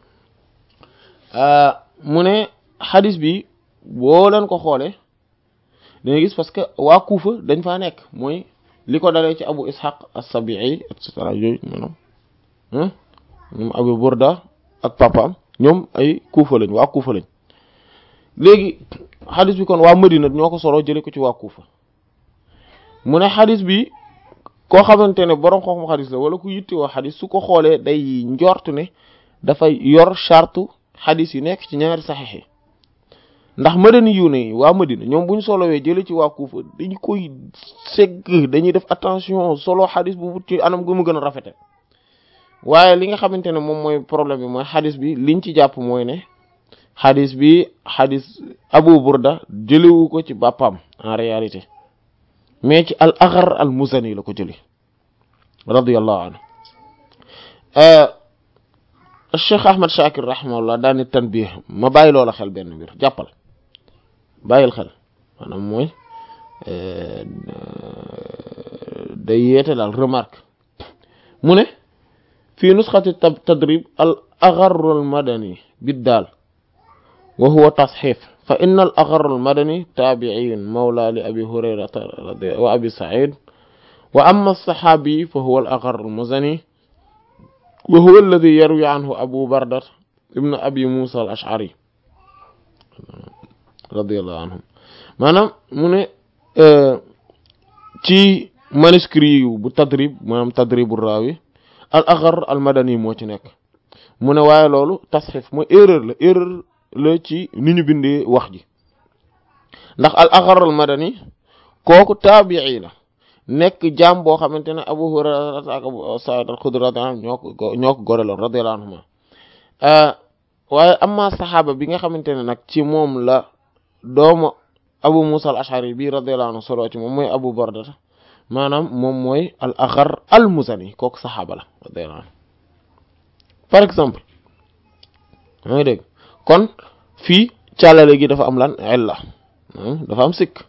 nga mu ne hadith bi boo leen ko xoolee danga gis parce que waa Kuufa dañ faa nekk mooy li ko dalee ci Abu Ishaq as-Sabi'i et cetera yooyu maanaam ñoom Abu Burda ak papaam ñoom ay Kuufa lañ waa Kuufa lañ léegi xadis bi kon waa Madina ñoo ko solo jëlee ko ci waa Kuufa mu ne xadis bi koo xamante ne borom xam xadis la wala ku yitti woo xadis su ko xoolee day njort ne dafay yor chartu xadis yi nekk ci ñaari saxiix yi ndax madani yu ne waa Madina ñoom bu ñu solowee jëlee ci waa Kuufa dañu koy segg dañuy def attention solo xadis bu ci anam gu mu gën a rafete waaye li nga xamante ne moom mooy problème bi mooy xadis bi liñ ci jàpp mooy ne xadis bi xadis Abu Burda jëlewu ko ci bàppam en réalité mais ci al Agharr al Muzani la ko jële radiyallahu anhu Cheikh Ahmad Shakir rahimahullah daani tanbih ma bàyyi loola xel benn mbir jàppal bàyyil xel maanaam mooy day yeete daal remarque mu ne fii nusxati tadrib al Agharr al Madani biddaal wa huwa tasxiif fa inna al Agharr al Madani taabi'iyun mawla li abi Hurayrata wa abi Sa'id wa amma as-saxaabi fa huwa al Agharr al Muzani wa huwa alladhi yarwi anhu Abu Barda ibn Abi Musa al-Ash'ari radiyallahu anhum maanaam mu ne ci manuscrit yu bu tadrib maanaam tadribu raawi al Agharr al Madani moo ci nekk mu ne waaye loolu tasxiif mooy erreur la erreur la ci ni ñu bindee wax ji ndax al Agharr al Madani kooku taabi'i la nekk jaam boo xamante ne Abu Hurayra ak Abu Sa'id al-Khudri radiyallahu anhu ñoo ko ñoo ko goreloon radiyallahu anhuma waaye amma saxaaba bi nga xamante ne nag ci moom la doomu Abu Musa al-Ash'ari bi radiyallahu anhu solo ci moom mooy Abu Burda maanaam moom mooy al Agharr al Muzani kooku saxaaba la radiyallahu anhu par exemple maa ngi dégg kon fii càllale gi dafa am lan illa dafa am sikk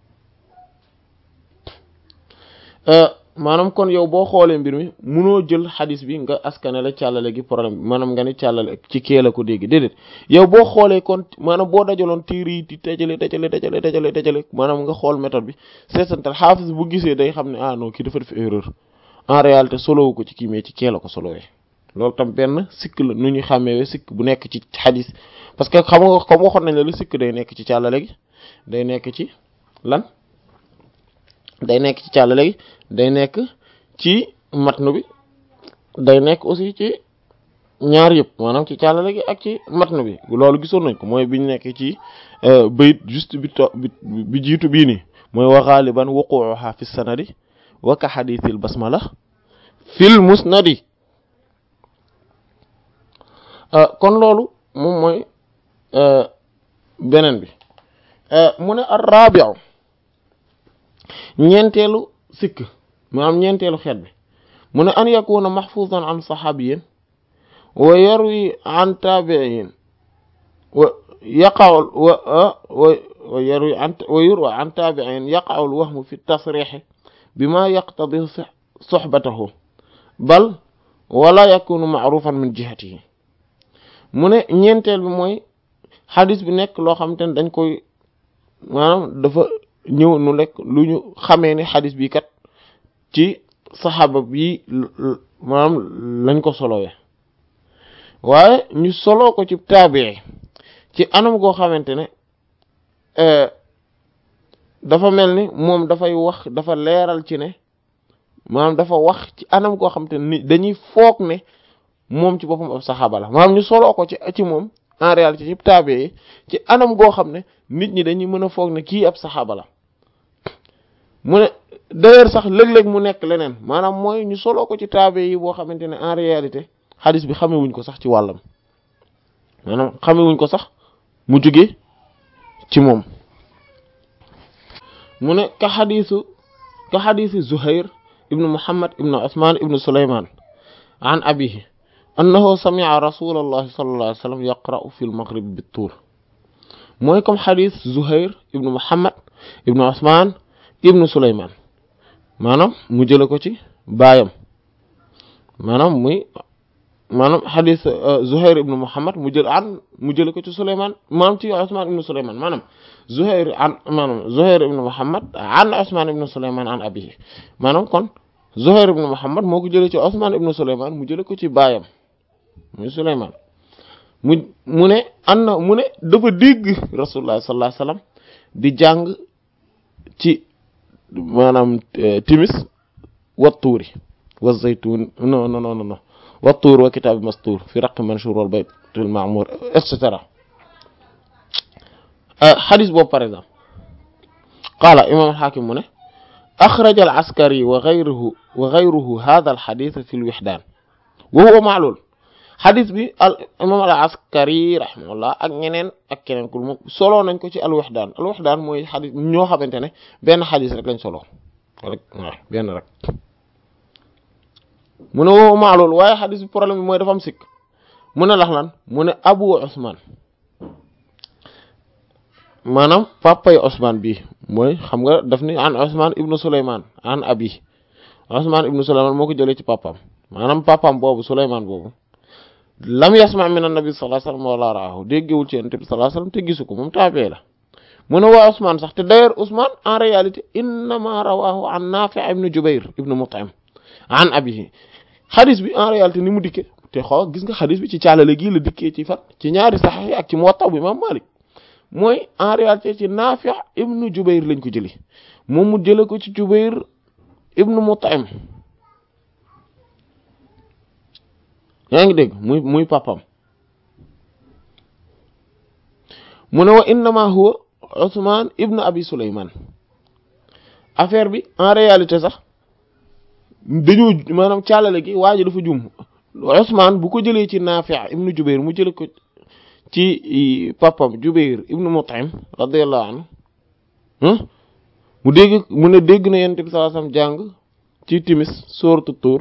maanaam kon yow boo xoolee mbir mi munoo jël xadis bi nga askane la càllale gi problème bi maanaam nga ni càllale ci kee la ko dégg déedéet yow boo xoolee kon maanaam boo dajaloon tiir yi di dajale dajale dajale dajale dajale maanaam nga xool méthode bi seetantal xaafis bu gisee day xam ne ah non kii dafa def erreur en réalité solowu ko ci kii mais ci kee la ko solowee loolu tam benn sikk la nu ñu xàmmeewee sikk bu nekk ci xadis parce que xam nga comme waxoon nañ la lu sikk day nekk ci càllale gi day nekk ci lan day nekk ci càllale gi day nekk ci matnu bi day nekk aussi ci ñaar yëpp maanaam ci càllale gi ak ci matnu bi loolu gisoon nañ ko mooy biñu nekk ci bayit juste bi to bi jiitu bii nii mooy wa ghaliban wuqu'uha fi sanadi wa ka hadithil basmala fil musnadi kon loolu moom mooy beneen bi mu ne ar-rabi'u ñeenteelu sikk maanaam ñeenteelu xeet bi mu ne an yakuna mahfuzan an sahabiyin wa yarwi an tabi'in wa yaqa'u wa wa yarwi an wa yurwa an tabi'in yaqa'u al-wahmu fi at-tasrih bima yaqtadi suhbatahu bal wala yakunu ma'rufan min jihatihi mu ne ñeenteel bi mooy xadis bi nekk loo xam te ne dañ koy maanaam dafa ñëw nu lekk lu ñu xamee ne xadis bi kat ci saxaaba bi maanaam lañ ko solowee waaye ñu soloo ko ci taabii ci anam goo xamante ne dafa mel ni moom dafay wax dafa leeral ci ne maanaam dafa wax ci anam goo xamante ne ni dañuy foog ne moom ci boppam ab saxaaba la maanaam ñu soloo ko ci ci moom en réalité ci taabii ci anam goo xam ne nit ñi dañuy mën a foog ne kii ab saxaaba la mu ne d'ailleurs sax léeg-léeg mu nekk leneen maanaam mooy ñu soloo ko ci taabii yi boo xamante ne en réalité xadis bi xamewuñ ko sax ci wàllam maanaam xamewuñ ko sax mu jóge ci moom mu ne ka xadisu ka xadisi Zuhair ibnu Muhammad ibnu Usman ibnu Sulayman an abihi annahu sami'a rasulallahi sallallahu alayhi wa sallam yaqra'u fi al-maghrib bit-tur mooy comme xadis Zuhair ibnu Muhammad ibnu Usman ibnu Sulayman maanaam mu jële ko ci baayam maanaam muy maanaam xadis Zuhair ibnu Muhammad mu jël an mu jële ko ci Sulayman maanaam ci Usman ibnu Sulayman maanaam Zuhair an maanaam Zuhair ibnu Muhammad an Usman ibnu Sulayman an abihi maanaam kon Zuhair ibnu Muhammad moo ko jële ci Usman ibnu Sulayman mu jële ko ci baayam muy Sulayman mu mu ne an na mu ne dafa dégg Rasulullah sallallahu alayhi wasallam di jàng ci maanaam timis wa tuuri wa zaytun non non non non wa tuur wa kitaab mastuur fi raqi manshur wal baytul ma'mur et cetera xadis boobu par exemple qaala imam al-Hakim mu ne axraja al-Askari wa ghayruhu wa ghayruhu hadha al-hadith fi al-wihdaan wa huwa ma'lul xadis bi al imam al-Askari rahimahullah ak ñeneen ak keneen ku moom solo nañ ko ci al-wihdaan al-wihdaan mooy xadis ñoo xamante ne benn xadis rek lañ solo rek waaw benn rek mu ne woo maa loolu waaye xadis bi problème bi mooy dafa am sikk mu ne lax lan mu ne Abu Usman maanaam papay Usman bi mooy xam nga daf ni an Usman ibnu Sulayman an abi Usman ibnu Sulayman moo ko jëlee ci papam maanaam papam boobu Sulayman boobu lam yasma min an-nabi sallallahu alayhi wasallam wala raahu déggewul ci yonent bi sallallahu alayhi wasallam te gisu ko moom taabee la mu ne waa Usman sax te d'ailleurs Usman en réalité innama rawahu an Nafi' ibnu Jubayr ibnu Mut'im an abihi xadis bi en réalité ni mu dikkee te xaw gis nga xadis bi ci caalale gii la dikkee ci fan ci ñaari Sahih ak ci Muwatta bu Imam Malik mooy en réalité ci Nafi' ibnu Jubayr lañ ko jëlee moom mu jële ko ci Jubayr ibnu Mut'im yaa ngi dégg muy muy papam mu ne wa innama huwa Usman ibnu Abi Sulayman affaire bi en réalité sax dañoo maanaam caalale gi waa ji dafa jum Usman bu ko jëlee ci Nafi' ibnu Jubayr mu jële ko ci papam Jubayr ibnu Mut'im radiyallahu anhu mu dégg mu ne dégg na Yonent bi sallallahu alayhi wasallam jàng ci timis sourate Tur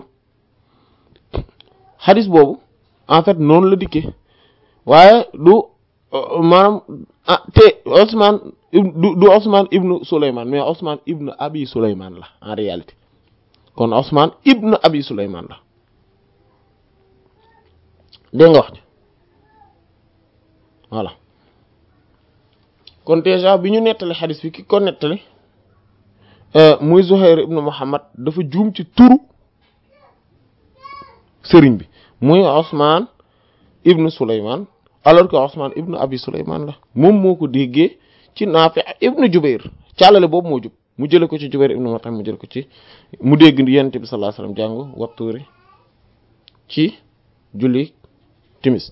xadis boobu en fait noonu la dikkee waaye du maanaam ah te Usman du du Usman ibnu Sulayman mais Usman ibnu Abi Sulayman la en réalité kon Usman ibnu Abi Sulayman la dégg nga wax ji voilà kon déjà bi ñu nettali xadis bi ki ko nettali muy Zuhair ibnu Muhammad dafa juum ci turu sëriñ bi muy Usman ibnu Sulayman alors que Usman ibnu Abi Sulayman la moom moo ko déggee ci Nafi' ibnu Jubayr càllale boobu moo jub mu jële ko ci Jubayr ibnu Mut'im mu jële ko ci mu dégg Yonent bi sallallahu alayhi wasallam jàng wattuuri ci julli timis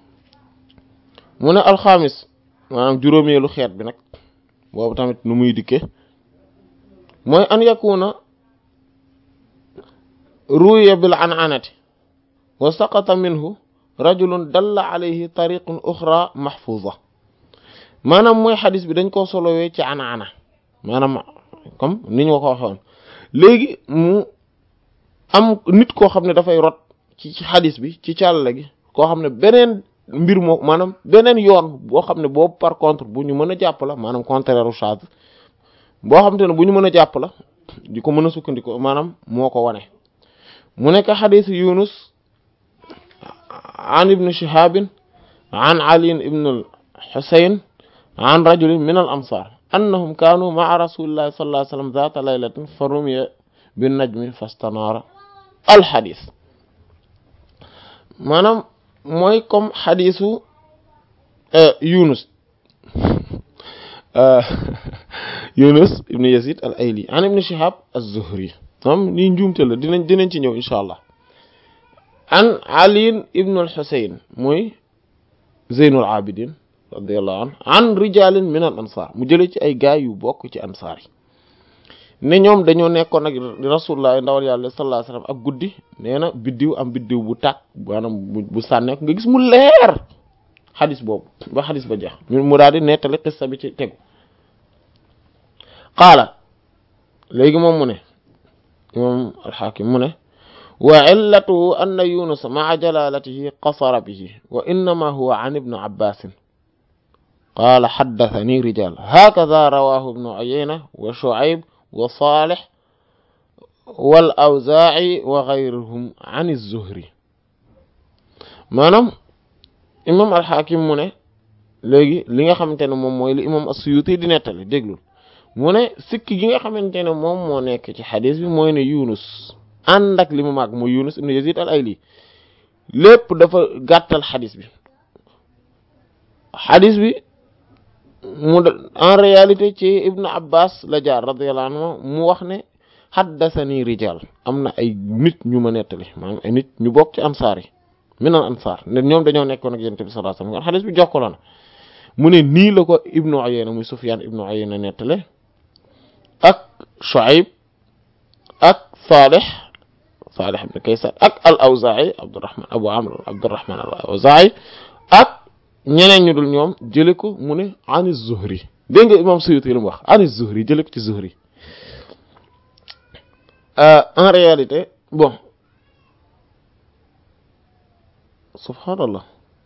mu ne alxamis maanaam juróomeelu xeet bi nag boobu tamit nu muy dikke mooy an yakuna ruya bil an'anati wa saqata minhu rajulun dalla alayhi tariqun ukhra mahfuza maanaam mooy xadis bi dañ koo solowee ci an'ana maanaam comme ni ñu ko waxoon léegi mu am nit koo xam ne dafay rot ci xadis bi ci càllale gi koo xam ne beneen mbir moo maanaam beneen yoon boo xam ne boobu par contre bu ñu mën a jàpp la maanaam contraire u shadh boo xam te ne bu ñu mën a jàpp la di ko mën a sukkandiko maanaam moo ko wane mu nekk xadiis Yunus an ibn Shihab an Ali ibn al-Husayn an rajulin min al-ansar annahum kaanu ma'a rasulillahi sallallahu alayhi wa sallam zaata laylatin fa rumiya bin najmi fastanaara al-xadiis maanaam mooy comme xadiisu Yunus Yunus ibn Yazid al-Ayli an ibn Shihab az-Zuhri am ni njuumte la dinañ dinañ ci ñëw insha allah an Ali ibn al-Husayn mooy Zeynul Abidin radiyallahu anhu an rijalin min al-ansar mu jëlee ci ay gaay yu bokk ci ansaar yi ne ñoom dañoo nekkoon ak rasulullah ndawal yàlla sallallahu alayhi wasallam ak guddi nee na biddiw am biddiw bu tàkk maanaam bu sànneek nga gis mu leer xadis boobu ba xadis ba jeex mu daal di nettali xissa bi ci tegu qaala léegi moom mu ne imam al-Hakim mu ne wa illatuhu anna Yunus ma'a jalalatihi qasara bihi wa innama huwa an ibn Abbas qaala haddathani rijal hakadha rawahu ibn Uyayna wa Shu'ayb wa Salih wal Awzaa'i wa ghayruhum an az-Zuhri maanaam imam al-Hakim mu ne léegi li nga xamante ne moom mooy li imam as-Suyuti di nettali déglul mu ne sikki gi nga xamante ne moom moo nekk ci xadis bi mooy ne Yunus ànd ak li mu màgg mooy Yunus ibn Yazid al-Ayli lépp dafa gàttal xadis bi xadis bi mu en réalité ci Ibn Abbas la jaar radiyallahu anhu mu wax ne haddathani rijal am na ay nit ñu ma nettali maanaam ay nit ñu bokk ci ansaar yi minal ansaar ne ñoom dañoo nekkoon ak Yonent bi sallallahu alayhi wasallam xadis bi jokkaloo na mu ne nii la ko Ibnu Uyayna muy Sufyaan Ibnu Uyayna nettale ak Shu'ayb ak Salih Salih ibn Kaysan ak al-Awzaa'i Abdurrahman Abu Amr Abdurrahman al-Awzaa'i ak ñeneen ñu dul ñoom jële ko mu ne ani Zuhri dégg nga imam Suyuti lu mu wax ani Zuhri jële ko ci Zuhri en réalité bon subhanallah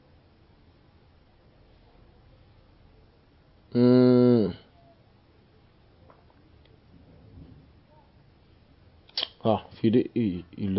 waaw fii de il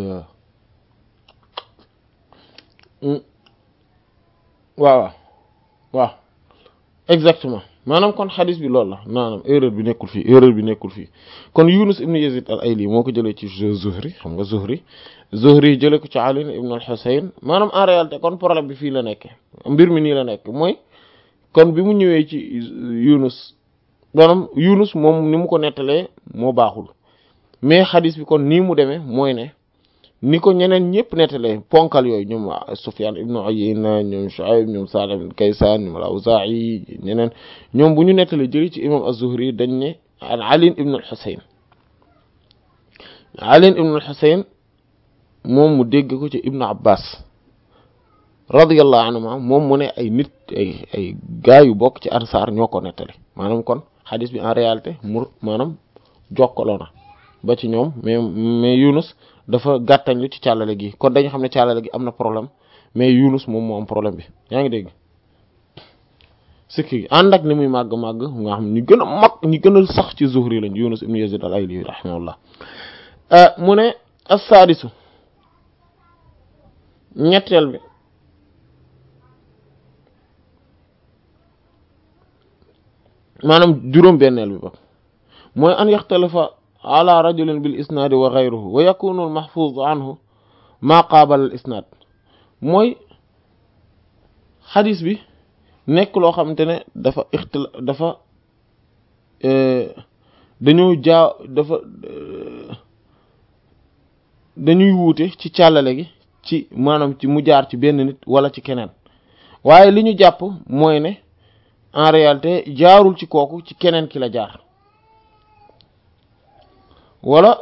waaw waaw exactement maanaam kon xadis bi loolu la maanaam erreur bi nekkul fii erreur bi nekkul fii kon Yunus ibn Yazid al-Ayli moo ko jëlee ci Zuhri xam nga Zuhri Zuhri jëlee ko ci Ali ibn al-Husayn maanaam en réalité kon problème bi fii la nekk mbir mi nii la nekk mooy kon bi mu ñëwee ci Yunus maanaam Yunus moom ni mu ko nettalee moo baaxul mais xadis bi kon nii mu demee mooy ne ni ko ñeneen ñëpp nettalee ponkal yooyu ñoom Sufyan ibn Uyayna ñoom Shu'ayb ñoom Salih ibn Kaysan ñoom al-Awza'i ñeneen ñoom bu ñu nettalee jëli ci imam az-Zuhri dañ ne Ali ibn al-Husayn Ali ibn al-Husayn moom mu dégg ko ci Ibn Abbas radiyallahu anhuma moom mu ne ay nit ay ay gaa yu bokk ci ansaar ñoo ko nettali maanaam kon xadis bi en réalité mu maanaam jokkaloo na ba ci ñoom mais mais Yunus dafa gàttañ lu ci càllale gi kon dañu xam ne càllale gi am na problème mais Yunus moom moo am problème bi yaa ngi dégg sikki gi ànd ak ni muy màgg-màgg nga xam ñu gën a mag ñu gën a sax ci Zuhri lañ Yunus ibn Yazid al-Ayli rahimahullah mu ne as-sadisu ñetteel bi maanaam juróom benneel bi ba mooy an yaxtalifa ala rajulin bil isnaadi wa ghayruhu wa yakunu al mahfuz anhu ma qaabala al isnaad mooy xadis bi nekk loo xamante ne dafa ixtila dafa dañoo jaa dafa dañuy wuute ci càllale gi ci maanaam ci mu jaar ci benn nit wala ci keneen waaye li ñu jàpp mooy ne en réalité jaarul ci kooku ci keneen ki la jaar wala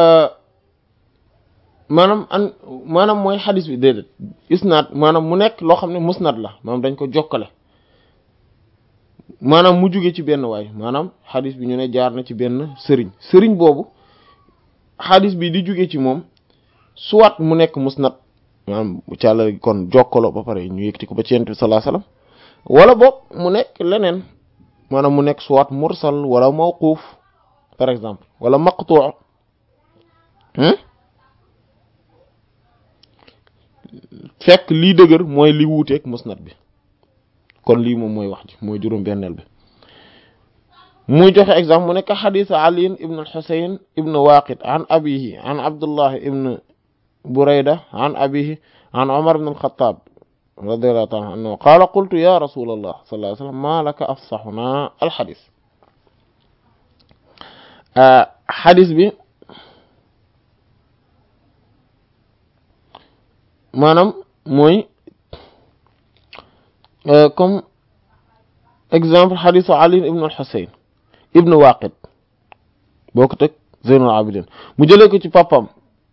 maanaam an maanaam mooy xadis bi déedéet isnaad maanaam mu nekk loo xam ne musnad la maanaam dañ ko jokkale maanaam mu jóge ci benn waay maanaam xadis bi ñu ne jaar na ci benn sëriñ sëriñ boobu xadis bi di jóge ci moom soit mu nekk musnad maanaam càllale gi kon jokkaloo ba pare ñu yëkkati ko ba ci yonent bi sallallahu alayhi wasallam wala boog mu nekk leneen maanaam mu nekk soit mursal wala mawquf par exemple wala maqtu' fekk lii dëgër mooy li wuuteeg musnad bi kon lii moom mooy wax ji mooy juróom benneel bi muy joxe exemple mu nekk xadiis Ali ibn al-Husayn ibn Waqid an abihi an Abdullah ibn Burayda an abihi an Umar ibn al-Khattab radiyallahu ta'ala anhu qaala qultu ya rasulallah sallallahu alayhi wa sallam ma laka afsahuna al-xadiis xadiis bi maanaam mooy comme exemple xadiisu Ali ibn al-Husayn ibn Waqid boo ko teg Zaynul Abidin mu jëlee ko ci papam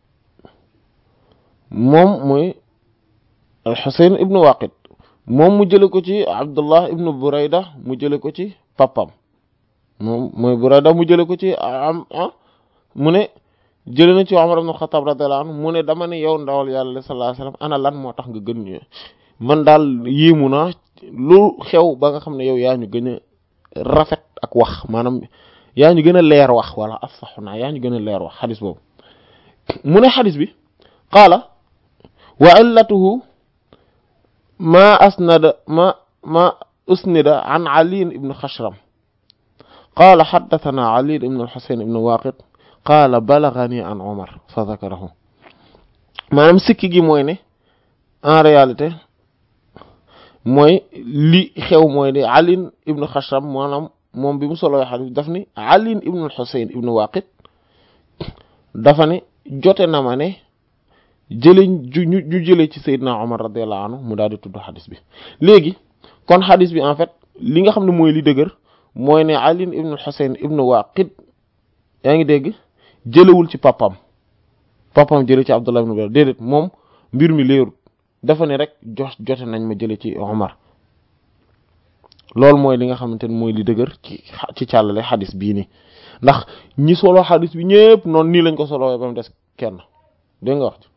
moom mooy al-Husayn ibn Waqid moom mu jëlee ko ci Abdullah ibn Burayda mu jëlee ko ci papam moom mooy Burayda mu jëlee ko ci am mu ne jëlee na ci Umar ibn Khattab radiyallahu anhu mu ne dama ne yow ndawal yàlla sallallahu alayhi wasallam ana lan moo tax nga gën ñu man daal yéemu naa lu xew ba nga xam ne yow yaa ñu gën a rafet ak wax maanaam yaa ñu gën a leer wax wala afsahuna yaa ñu gën a leer wax xadis boobu mu ne xadis bi qaala wa illatuhu ma asnada ma ma usnida an Ali ibn Khashram qaala haddathana Ali ibn al-Husayn ibn Waqid qaala balaghani an Umar fa dhakarahu maanaam sikki gi mooy ne en réalité mooy li xew mooy ne Ali ibn Khashram maanaam moom bi mu solowee xadis daf ni Ali ibn al-Husayn ibn Waqid dafa ne jote na ma ne jële ju ñu jëlee ci Seydina Omar radiyallahu anhu mu daal di tudd xadis bi léegi kon xadis bi en fait li nga xam ne mooy li dëgër mooy ne Ali ibn al-Husayn ibn Waqid yaa ngi dégg jëlewul ci papam papam jële ci Abdullah ibn Umar déedéet moom mbir mi leerul dafa ne rek jox jote nañ ma jële ci Omar loolu mooy li nga xamante ne mooy li dëgër ci ci càllale xadis bii nii ndax ñi solo xadis bi ñëpp noonu nii lañ ko solowee ba mu des kenn dégg nga wax ci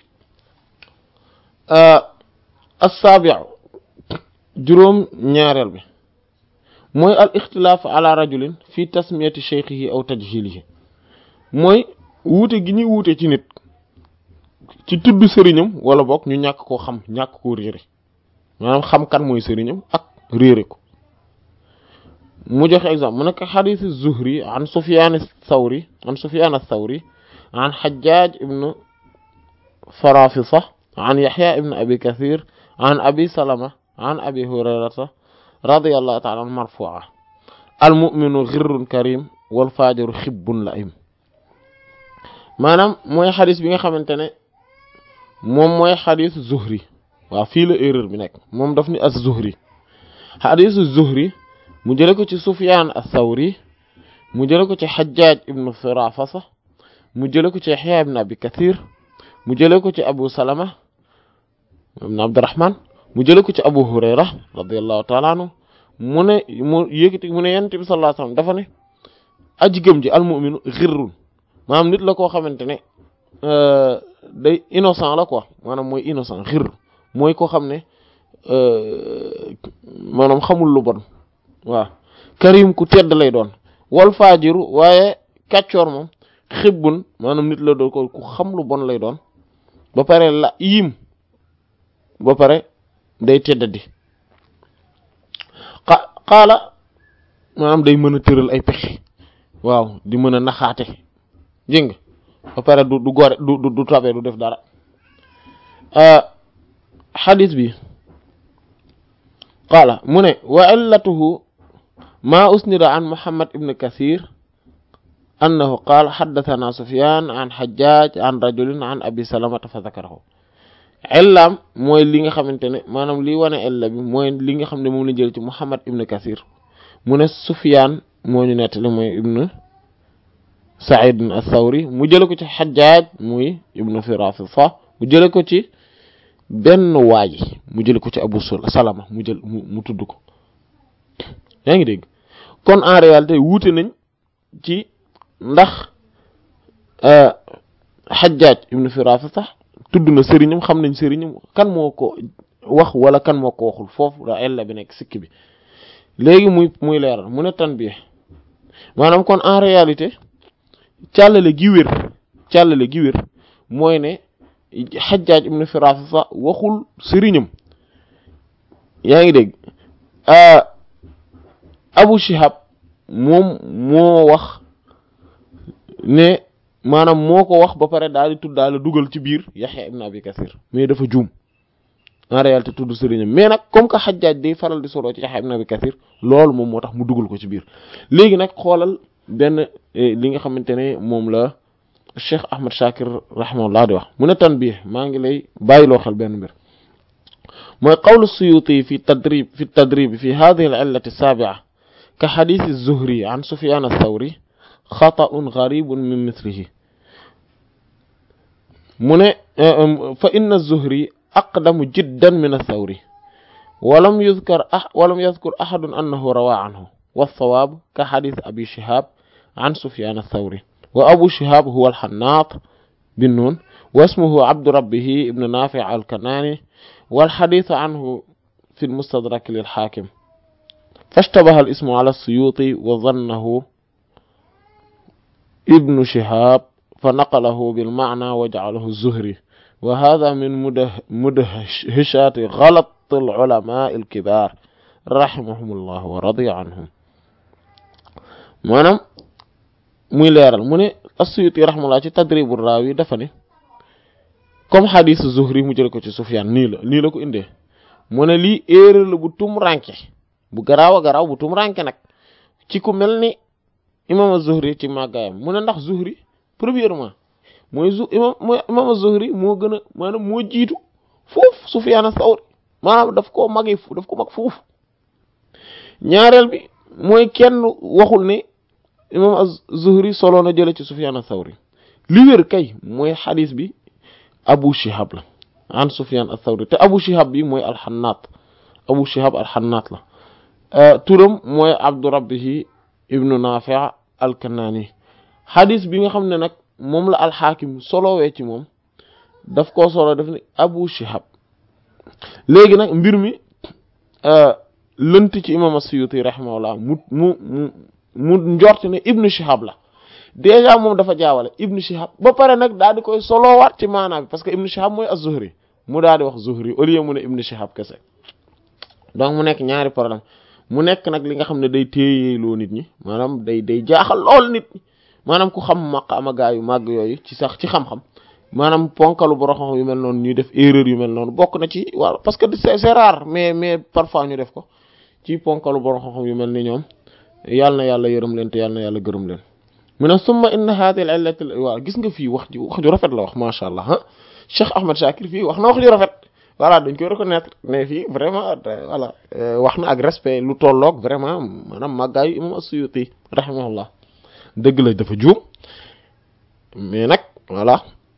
as-sabi'u juróom ñaareel bi mooy al ixtilaaf ala rajulin fi tasmiyati shaykhihi aw tajhilihi mooy wuute gi ñuy wuute ci nit ci tudd sëriñam wala boog ñu ñàkk koo xam ñàkk koo réere maanaam xam kan mooy sëriñam ak réere ko mu joxe exemple mu nekk xadiis Zuhri an Sufyaan ath-Thawri an Sufyaan ath-Thawri an Hajjaj ibn Farafisa an Yahya ibn Abi Kathir an Abi Salama an Abi Hurayrata radiyallahu ta'ala anhu marfu'a al-mu'minu ghirrun karim wal fajiru khibbun la'im maanaam mooy xadis bi nga xamante ne moom mooy xadis Zuhri waaw fii la erreur bi nekk moom daf ni az-Zuhri xadisu Zuhri mu jële ko ci Sufyan ath-Thawri mu jële ko ci Hajjaj ibn Farafasa mu jële ko ci Yahya ibn Abi Kathir mu jële ko ci Abu Salama ibn Abdurrahman mu jële ko ci Abu Hurayra radiyallahu ta'ala anhu mu ne mu yëkkati mu ne Yonent bi sallallahu alayhi wasallam dafa ne aji gëm ji al-mu'minu ghirrun maanaam nit la koo xamante ne day innocent la quoi maanaam mooy innocent xir mooy koo xam ne maanaam xamul lu bon waaw karim ku tedd lay doon wal faajiru waaye kàccoor moom xibbun maanaam nit la doon ko ku xam lu bon lay doon ba pare la yim ba pare day teddadi xa xaala maanaam day mën a tëral ay pexe waaw di mën a naxaate jëng ba pare du du gore du du du tabe du def dara xadis bi qaala mu ne wa illatuhu ma usnida an Muhammad ibn Kathir annahu qaala haddathana Sufyan an Hajjaj an rajulin an Abi Salamata fa dhakarahu illaam mooy li nga xamante ne maanaam li wane illa bi mooy li nga xam ne moom la jël ci Muhammad ibn Kathir mu ne Sufyan moo ñu nettali mooy ibn Sa'id ath-Thawri mu jële ko ci Hajjaj muy ibn Firafisa mu jële ko ci benn waay mu jële ko ci Abu Salama mu jël mu mu tudd ko yaa ngi dégg kon en réalité wuute nañ ci ndax Hajjaj ibn Firafisa tudd na sëriñam xam nañ sëriñam kan moo ko wax wala kan moo ko waxul foofu la ella bi nekk sikki bi léegi muy muy leeral mu ne tanbih maanaam kon en réalité càllale gi wér càllale gi wér mooy ne Hajjaj ibn Firasa waxul sëriñam yaa ngi dégg Abu Shihab moom moo wax ne maanaam moo ko wax ba pare daal di tudd daal di dugal ci biir Yahya ibn Abi Kathir mais dafa juum en réalité tudd sëriñam mais nag comme que Hajjaj day faral di solo ci Yahya ibn Abi Kathir loolu moom moo tax mu dugal ko ci biir léegi nag xoolal benn li nga xamante ne moom la Cheikh Ahmad Shakir rahimahullah di wax mu ne tanbih maa ngi lay bàyyiloo xel benn mbir mooy qawlu Suyuti fi tadrib fi tadrib fi hadhihi al-illati as-sabi'a ka hadith az-Zuhri an Sufyan ath-Thawri xata'un gharibun min mithlihi mu ne fa inna az-Zuhri aqdamu jiddan min ath-Thawri wa lam yudhkar wa lam yadhkur ahadun annahu rawa anhu was-sawab ka hadith Abi Shihab an Sufyan ath-Thawri wa Abu Shihab huwa al-Hannat bin-nun wa ismuhu Abdu Rabbih ibn Nafi' al-Kanani wal hadith anhu fi al-Mustadrak lil-Hakim fashtabaha al-ismu ala as-Suyuti wa dhannahu ibn Shihab فنقله بالمعنى وجعله الزهري وهذا من مدهشات غلط العلماء الكبار رحمهم الله ورضي عنهم maanaam muy leeral mu ne as-Suyuti rahimahullah ci Tadribur Rawi dafa ne comme hadith Zuhri mu jël ko ci Sufyan nii la nii la ko indee mu ne lii erreur la bu tum ranke bu garaaw a garaaw bu tum ranke nag ci ku mel ni imam az-Zuhri ci màggaayam mu ne ndax Zuhri premièrement mooy zu imam mooy imam az-Zuhri moo gën a maanaam moo jiitu foofu Sufyan ath-Thawri maanaam daf koo magee daf ko mag foofu ñaareel bi mooy kenn waxul ne imam az-Zuhri solo na jële ci Sufyan ath-Thawri li wér kay mooy xadis bi Abu Shihab la an Sufyan ath-Thawri te Abu Shihab bi mooy al-Hannat Abu Shihab al-Hannat la turam mooy Abdu Rabbih ibnu Nafi' al-Kanani xadis bi nga xam ne nag moom la al-Hakim solowee ci moom daf koo solo daf ne Abu Shihab léegi nag mbir mi lënt ci imam as-Suyuti rahimahullah mu mu mu mu njort ne Ibn Shihab la déjà moom dafa jaawale Ibn Shihab ba pare nag daal di koy soloowaat ci maanaa bi parce que Ibn Shihab mooy az-Zuhri mu daal di wax Zuhri au lieu mu ne Ibn Shihab kese donc mu nekk ñaari problème mu nekk nag li nga xam ne day téyeeloo nit ñi maanaam day day jaaxal lool nit ñi maanaam ku xam maqaama gaa yu màgg yooyu ci sax ci xam-xam maanaam ponkalu borom xam yu mel noonu ñuy def erreur yu mel noonu bokk na ci waaw parce que c'est c'est rare mais mais parfois ñu def ko ci ponkalu borom xam yu mel ni ñoom yàlla na yàlla yërëm leen te yàlla na yàlla gërëm leen mu ne summa inna hadhihi al-illati waaw gis nga fii wax ji wax ju rafet la wax macha allah ah Cheikh Ahmad Shakir fii wax na wax ju rafet voilà dañ koy reconnaître mais fii vraiment voilà wax na ak respect lu tolloog vraiment maanaam màggaayu imam as-Suyuti rahimahullah dëgg la dafa juum mais nag voilà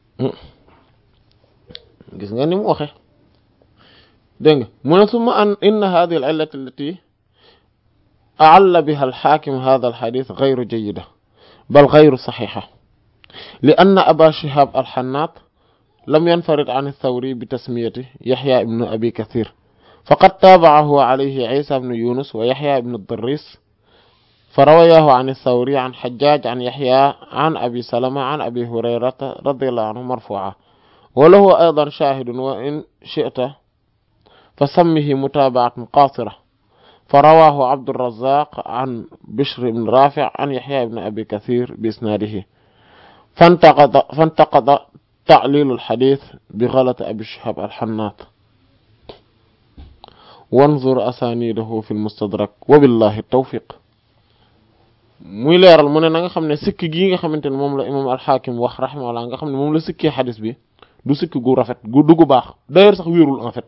gis nga ni mu waxe dégg nga mu ne summa an inna hadhihi al-illati allati a'alla biha al-hakim hadha al-hadith ghayru jayyida bal ghayru sahiha li anna Aba Shihab al-Hannat lam yanfarid an ath-Thawri bi tasmiyati Yahya ibn Abi Kathir faqad taaba'ahu alayhi Isa ibn Yunus wa Yahya ibn ad-Darris فرواه عن الثوري عن حجاج عن يحيى عن أبي سلمة عن أبي هريرة رضي الله عنه مرفوعا وله أيضا شاهد وإن شئت فسمه متابعة قاصرة فرواه عبد الرزاق عن بشر بن رافع عن يحيى بن أبي كثير بإسناده فانتقد, فانتقد تعليل الحديث بغلط أبي شهاب الحنات وانظر أسانيده في المستدرك وبالله التوفيق muy leeral mu ne na nga xam ne sikk gii nga xamante ne moom la imam al-Hakim wax rahimahullah nga xam ne moom la sikkee xadis bi du sikk gu rafet gu du gu baax d'ailleurs sax wéerul en fait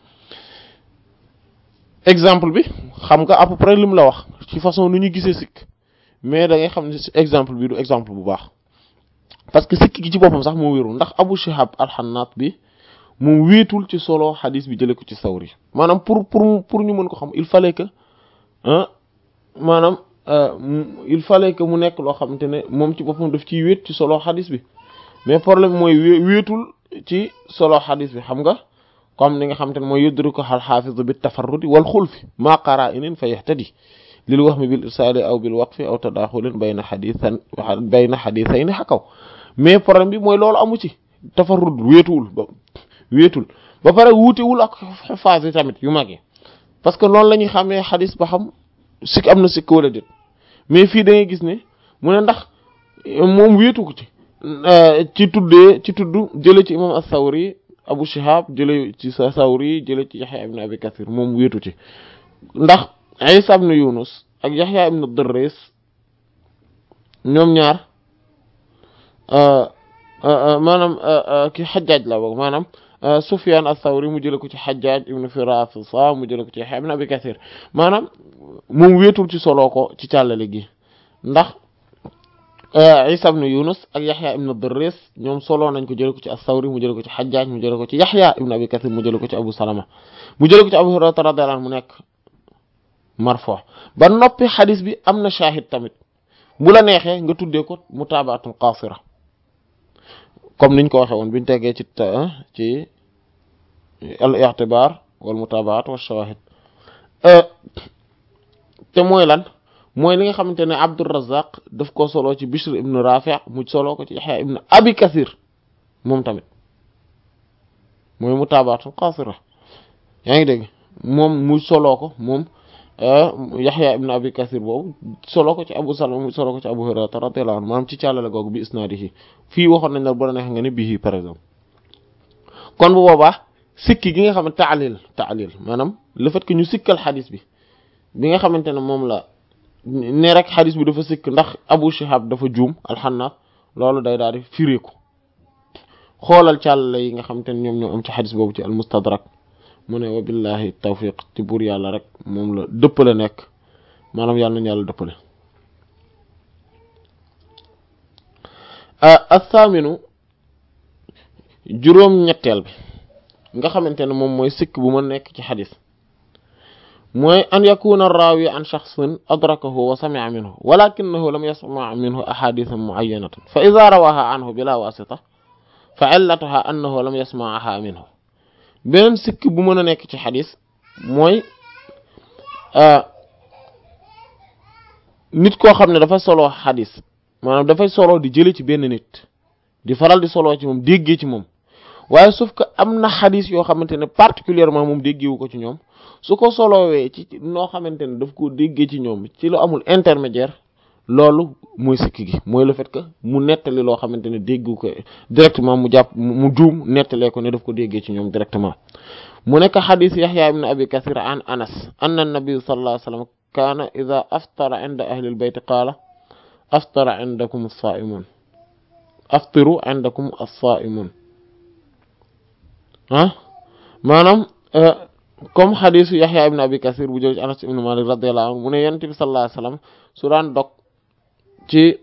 exemple bi xam nga à peu près lim la wax ci façon nu ñu gisee sikk mais da ngay xam ne exemple bi du exemple bu baax parce que sikk gi ci boppam sax moo wéerul ndax Abu Shihab al-Hannat bi moom wéetul ci solo xadis bi jëlee ko ci Sawri maanaam pour pour pour ñu mën ko xam il fallait que ah maanaam il fallait que mu nekk loo xamante ne moom ci boppam daf ciy wéet ci solo xadis bi mais problème mooy wéetul ci solo xadis bi xam nga comme ni nga xam te ne mooy yudriku al xaafiz bi tafarrudi wal xulfi ma qara'inin fa yahtadi lil wahmi bil irsali aw bil waqfi aw tadaxulin bayna xadisan bayna xadisayni xakaw mais problème bi mooy loolu amu ci tafarrud wéetuwul ba wéetul ba pare wuutewul ak xafaas yi tamit yu mag yi parce que loolu la ñuy xamee xadis ba xam sikk am na sikk wala déet mais fii da ngay gis ne mu ne ndax moom wéetu ko ci ci tuddee ci tudd jële ci imam as-Sawri Abu Shihab jële ci sa Sawri jële ci Yahya ibn Abi Kathir moom wéetu ci ndax Isa ibn Yunus ak Yahya ibn Darris ñoom ñaar maanaam ki Hajjaj la boog maanaam Sufyan as-Sawri mu jële ko ci Hajjaj ibn Firafisa mu jële ko ci Yahya ibn Abi Kathir maanaam moom wéetul ci solo ko ci càllale gi ndax Isa ibn Yunus ak Yahya ibn Darris ñoom solo nañ ko jële ko ci as-Sawri mu jële ko ci Hajjaj mu jële ko ci Yahya ibn Abi Kathir mu jële ko ci Abu Salama mu jële ko ci Abu Hurayra radiyallahu anhu mu nekk marfu ba noppi xadis bi am na shahid tamit bu la neexee nga tuddee ko mutaabaatun qaasira comme niñ ko waxee woon biñu teggee ci ci al-i'tibaar wal mutaabaat wa shawahid te mooy lan mooy li nga xamante ne Abdurrazzaq daf ko solo ci Bishr ibn Rafi' mu solo ko ci Yahya ibn Abi Kathir moom tamit mooy mutaabaatun qaasira yaa ngi dégg moom mu solo ko moom Yahya ibn Abi Kathir boobu solo ko ci Abu Salama mu solo ko ci Abu Hurayra radiyallahu anhu maanaam ci càllale googu bi isnaadihi fii waxoon nañ la bu la neex nga ne bihi par exemple kon bu boobaa sikki gi nga xam ne ta'lil ta'lil maanaam le fait que ñu sikkal xadis bi bi nga xamante ne moom la ne rek xadis bi dafa sikk ndax Abu Shihab dafa juum al-Hannaaf loolu day daal di fireeku xoolal càllale yi nga xamante ne ñoom ñoo am ci xadis boobu ci al-Mustadrak mu ne wa billahi tawfiq ci buur yàlla rek moom la dëppale nekk maanaam yàlla nañu yàlla dëppale as-saaminu juróom ñetteel bi nga xamante ne moom mooy sikk bu ma nekk ci xadis mooy an yakuna ar-rawi an shakhsin adrakahu wa sami'a minhu walakinahu lam yasma' minhu ahadithan mu'ayyanatan fa idha rawaha anhu bila wasita fa 'illatuha annahu lam yasma'ha minhu beneen sikk bu mën a nekk ci xadis mooy nit koo xam ne dafa solo xadis maanaam dafay solo di jële ci benn nit di faral di solo ci moom déggee ci moom waaye sauf que am na xadis yoo xamante ne particulièrement moom déggewu ko ci ñoom su ko solowee ci noo xamante ne daf ko déggee ci ñoom ci lu amul intermédiaire loolu mooy sikk gi mooy le fait que mu nettali loo xamante ne déggu ko directement mu jàpp mu juum nettalee ko ne daf ko déggee ci ñoom directement mu nekk xadis Yahya ibn Abi Kathir an Anas anna an-nabiy sallallahu alayhi wa sallam kaana idha aftara inda ahli al-bayt qaala aftara indakum as-saa'imuun aftiru indakum as-saa'imuun ah maanaam comme xadisu Yahya ibn Abi Kathir bu jël ci Anas ibn Malik radiyallahu anhu mu ne yonent bi sallallahu alayhi wa sallam su daan dog ci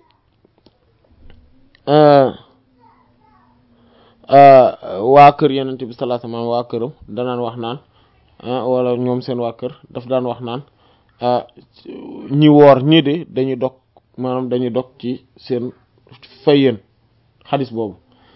waa kër yonent bi sallallahu alayhi wa sallam waa këram danaan wax naan wala ñoom seen waa kër daf daan wax naan ñi woor ñii de dañuy dog maanaam dañuy dog ci seen fay yéen xadis boobu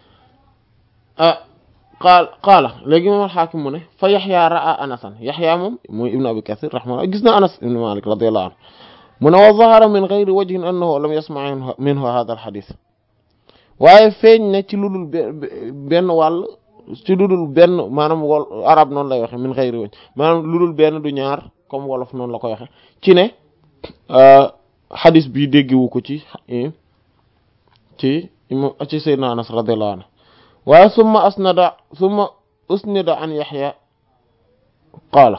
qaal qaala léegi moom al-Haakim mu ne fa Yaxya ra'a Anasan Yaxya moom mooy ibnu Abi Kathir rahimahullah gis na Anas ibn Malik radiyallahu anhu mu ne wa zahara min ghayri wajhin annahu lam yasma' minhu hadha al-hadith waaye feeñ na ci ludul benn wàll ci ludul benn maanaam wol arab noonu lay waxe min ghayri wajh maanaam ludul benn du ñaar comme wolof noonu la koy waxe ci ne hadith bi déggewu ko ci ci ci Sayyidina Anas radiyallahu anhu waaye summa asnada summa usnida an Yahya qaala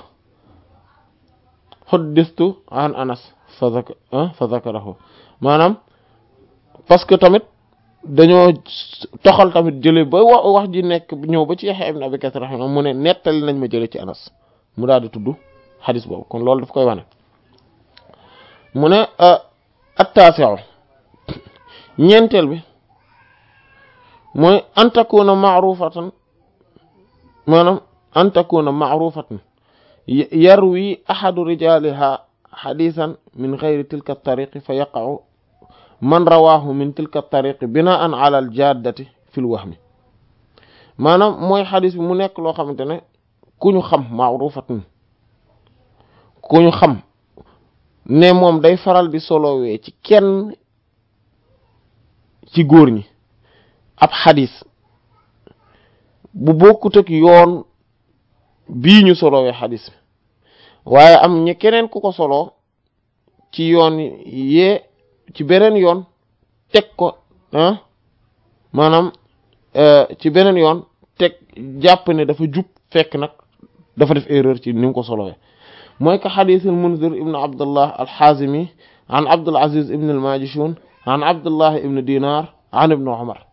huddistu an Anas fa fa zakarahu maanaam parce que tamit dañoo toxal tamit jële ba wax ji nekk ñëw ba ci Yahya ibn Abi Kathir rahimahullah mu ne nettali nañ ma jële ci Anas mu daal di tudd xadis boobu kon loolu daf koy wane mu ne at-taasi'u ñeenteel bi mooy an takuna ma'rufatan maanaam an takuna ma'rufatan yarwi ahadu rijaliha hadithan min ghayri tilka at-tariq fa yaqa'u man rawahu min tilka at-tariq bina'an 'ala al-jaddati fi al-wahmi maanaam mooy xadis bi mu nekk loo xamante ne ku ñu xam ma'rufatun ku ñu xam ne moom day faral di solowee ci kenn ci góor ñi ab xadis bu bokkut ak yoon bii ñu solowee xadis bi waaye am ñi keneen ku ko soloo ci yoon yee ci beneen yoon teg ko ah maanaam ci beneen yoon teg jàpp ne dafa jub fekk nag dafa def erreur ci ni mu ko solowee mooy ka xadiisul Munzir ibn Abdullah al-Hazimi an Abdul Aziz ibn al-Majishun an Abdullah ibn Dinar an ibn Umar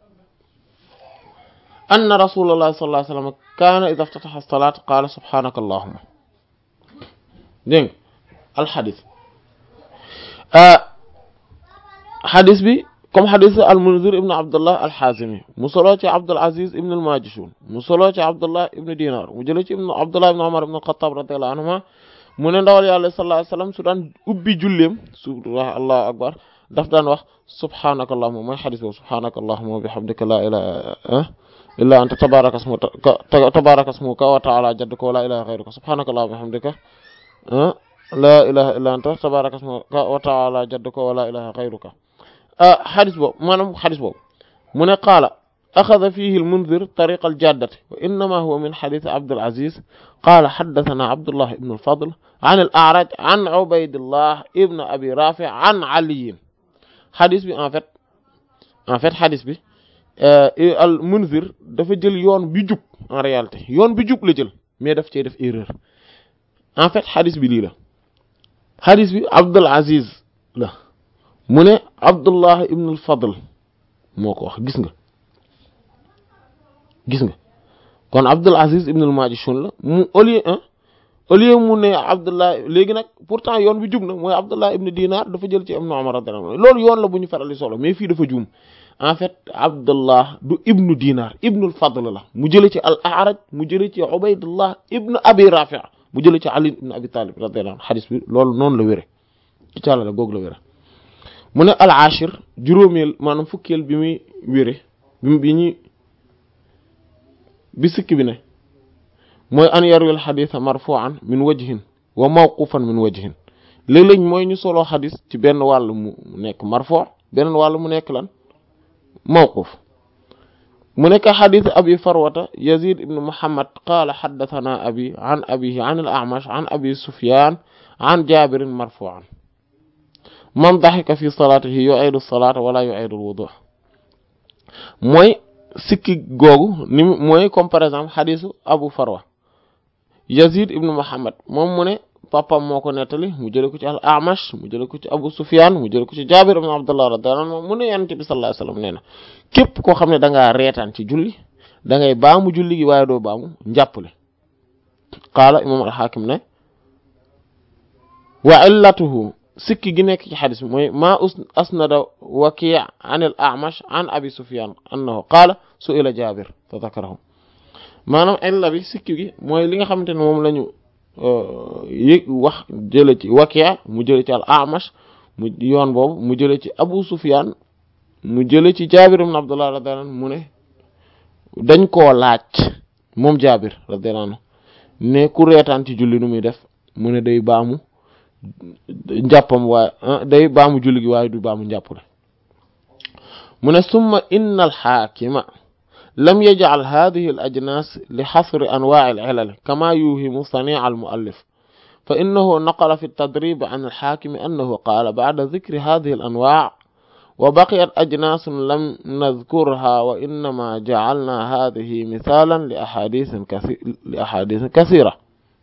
anna Rasulullah sallallahu alayhi wa sallam kaana idha iftataha as-salata qaala subhanaka allahumma dégg al-xadis xadis bi comme xadis al-Munzir ibn Abdullah al-Hazimi mu soloo ci Abdul Aziz ibn al-Majishun mu soloo ci Abdullah ibn Dinar mu jëlee ci ibn Abdullah ibn Umar ibn al-Khattab radiyallahu anhuma mu ne ndawal yàlla sallallahu alayhi wasallam su daan ubbi julleem su wax allahu akbar daf daan wax subhanaka allahumma mooy xadis boobu subhanaka allahumma wa bihamdika la ilaha illa anta tabaraka ismuka tabaraka ismuka wa ta'ala jadduka wa la ilaha ghayruka subhanaka allahumma wa bihamdika la ilaha illa anta tabaraka ismuka wa ta'ala jadduka wa la ilaha ghayruka xadis boobu maanaam xadis boobu mu ne qaala axada fiihi al-Munzir tariqa al-jaddati wa innama huwa min xadiisi Abdul Aziz qaala xaddasanaa Abdullah ibn al-Fadl an al-A'raj an Ubaydillah ibn Abi Rafi' an Ali xadis bi en fait en fait xadis bi al-Munzir dafa jël yoon bi jub en réalité yoon bi jub la jël mais daf cee def erreur en fait xadis bi lii la xadis bi Abdul Aziz la mu ne Abdullah ibn al-Fadl moo ko wax gis nga gis nga kon Abdul Aziz ibn al-Majishun la mu au lieu un au lieu mu ne Abdullah léegi nag pourtant yoon bi jub na mooy Abdullah ibn Dinar dafa jël ci ibn Umar radiyallahu anhu loolu yoon la bu ñu faral di solo mais fii dafa juum en fait Abdullah du ibnu Dinar ibnu al-Fadl la mu jëlee ci al-A'raj mu jëlee ci Ubaydullah ibn Abi Rafi' mu jëlee ci Ali ibn Abi Talib radiyallahu anhu xadis bi loolu noonu la wére ci càlla la goog la wére mu ne al-ashir juróomeel maanaam fukkeel bi muy wére bi bi ñuy bi sikki bi ne mooy an yarwil xadisa marfu'an min wajhin wa mawqufan min wajhin léeg-léeg mooy ñu soloo xadis ci benn wàll mu nekk marfu' beneen wàll mu nekk lan mawquf mu nekk xadis abi farwata yazid ibn muhammad qaala xaddathana abi an abihi an al-a'mash an abi sufyan an jabirin marfu'an man daxika fi salaatihi yu'iidu salaata wala yu'iidu al-wudu mooy sikki googu ni mooy comme par exemple xadisu Abu Farwa Yazid ibn Muhammad moom mu ne papam moo ko nettali mu jële ko ci al-A'mash mu jële ko ci Abu Sufyan mu jële ko ci Jabir ibn Abdullah radiyallahu anhu mu ne Yonent bi sallallahu alayhi wasallam nee na képp koo xam ne da ngaa reetaan ci julli da ngay baamu julli gi waaye doo baamu njàppale qaala imam al-Hakim ne wa illatuhu sikki gi nekk ci xadis bi mooy maa asnada Waki' an al-A'mash an Abi Sufyan annahu qaala su'ila Jabir fa dhakarahu maanaam illa bi sikki gi mooy li nga xamante ne moom la ñu yëg wax jële ci Waki' mu jële ci al-A'mash mu yoon boobu mu jële ci Abu Sufyan mu jële ci Jabir ibn Abdullah radiyallahu anhu mu ne dañ koo laaj moom Jabir radiyallahu anhu ne ku reetaan ci julli nu muy def mu ne day baamu njàppam waaye day baamu julli gi waaye du baamu njàppale mu ne summa inna al-Haakima lam yaj'al hadhihi al-ajnas li hasri anwa' al-'ilal kama yuhimu sani' al-mu'allif fa innahu naqala fi at-tadrib 'an al-Haakim annahu qala ba'da dhikri hadhihi al-anwa' wa baqiyat ajnas lam nadhkurha wa innama ja'alna hadhihi mithalan li ahadithin kathira li ahadithin kathira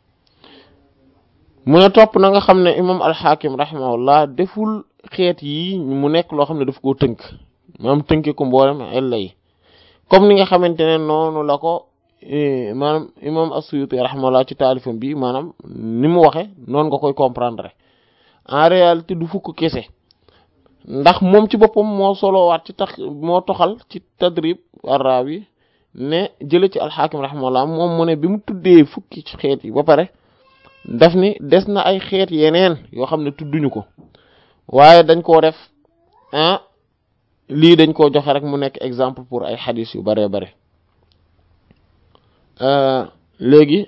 mu ne topp na nga xam ne imam al-Hakim rahimahullah deful xeet yi mu nekk loo xam ne daf koo tënk maanaam tënke ko mboolem illa yi comme ni nga xamante ne noonu la ko maanaam imam as-Suyuti rahimahullah ci taalifam bi maanaam ni mu waxe noonu nga koy comprendre en réalité du fukk kese ndax moom ci boppam moo solowaat ci tax moo toxal ci tadrib ar-rawi ne jële ci al-Hakim rahimahullah moom mu ne bi mu tuddee fukki ci xeet yi ba pare daf ni des na ay xeet yeneen yoo xam ne tudduñu ko waaye dañ koo def ah lii dañ koo joxe rek mu nekk exemple pour ay xadis yu bare bare léegi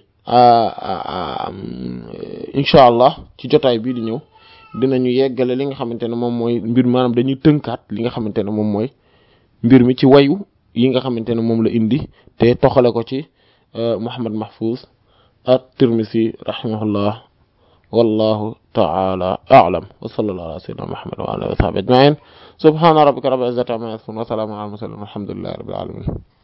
incha allah ci jotaay bii di ñëw dinañu yeggale li nga xamante ne moom mooy mbir maanaam dañuy tënkaat li nga xamante ne moom mooy mbir mi ci wayu yi nga xamante ne moom la indi te toxale ko ci Muhammad Mahfuz at-Tirmisi rahimahullah wallahu ta'ala a'lam wa sallallahu ala sayyidina Muhammad wa ala alihi wa sahbihi ajma'in subhana rabbika rabbil izzati amma yasifun wa salamun ala al mursalin walhamdulillahi rabbil alamin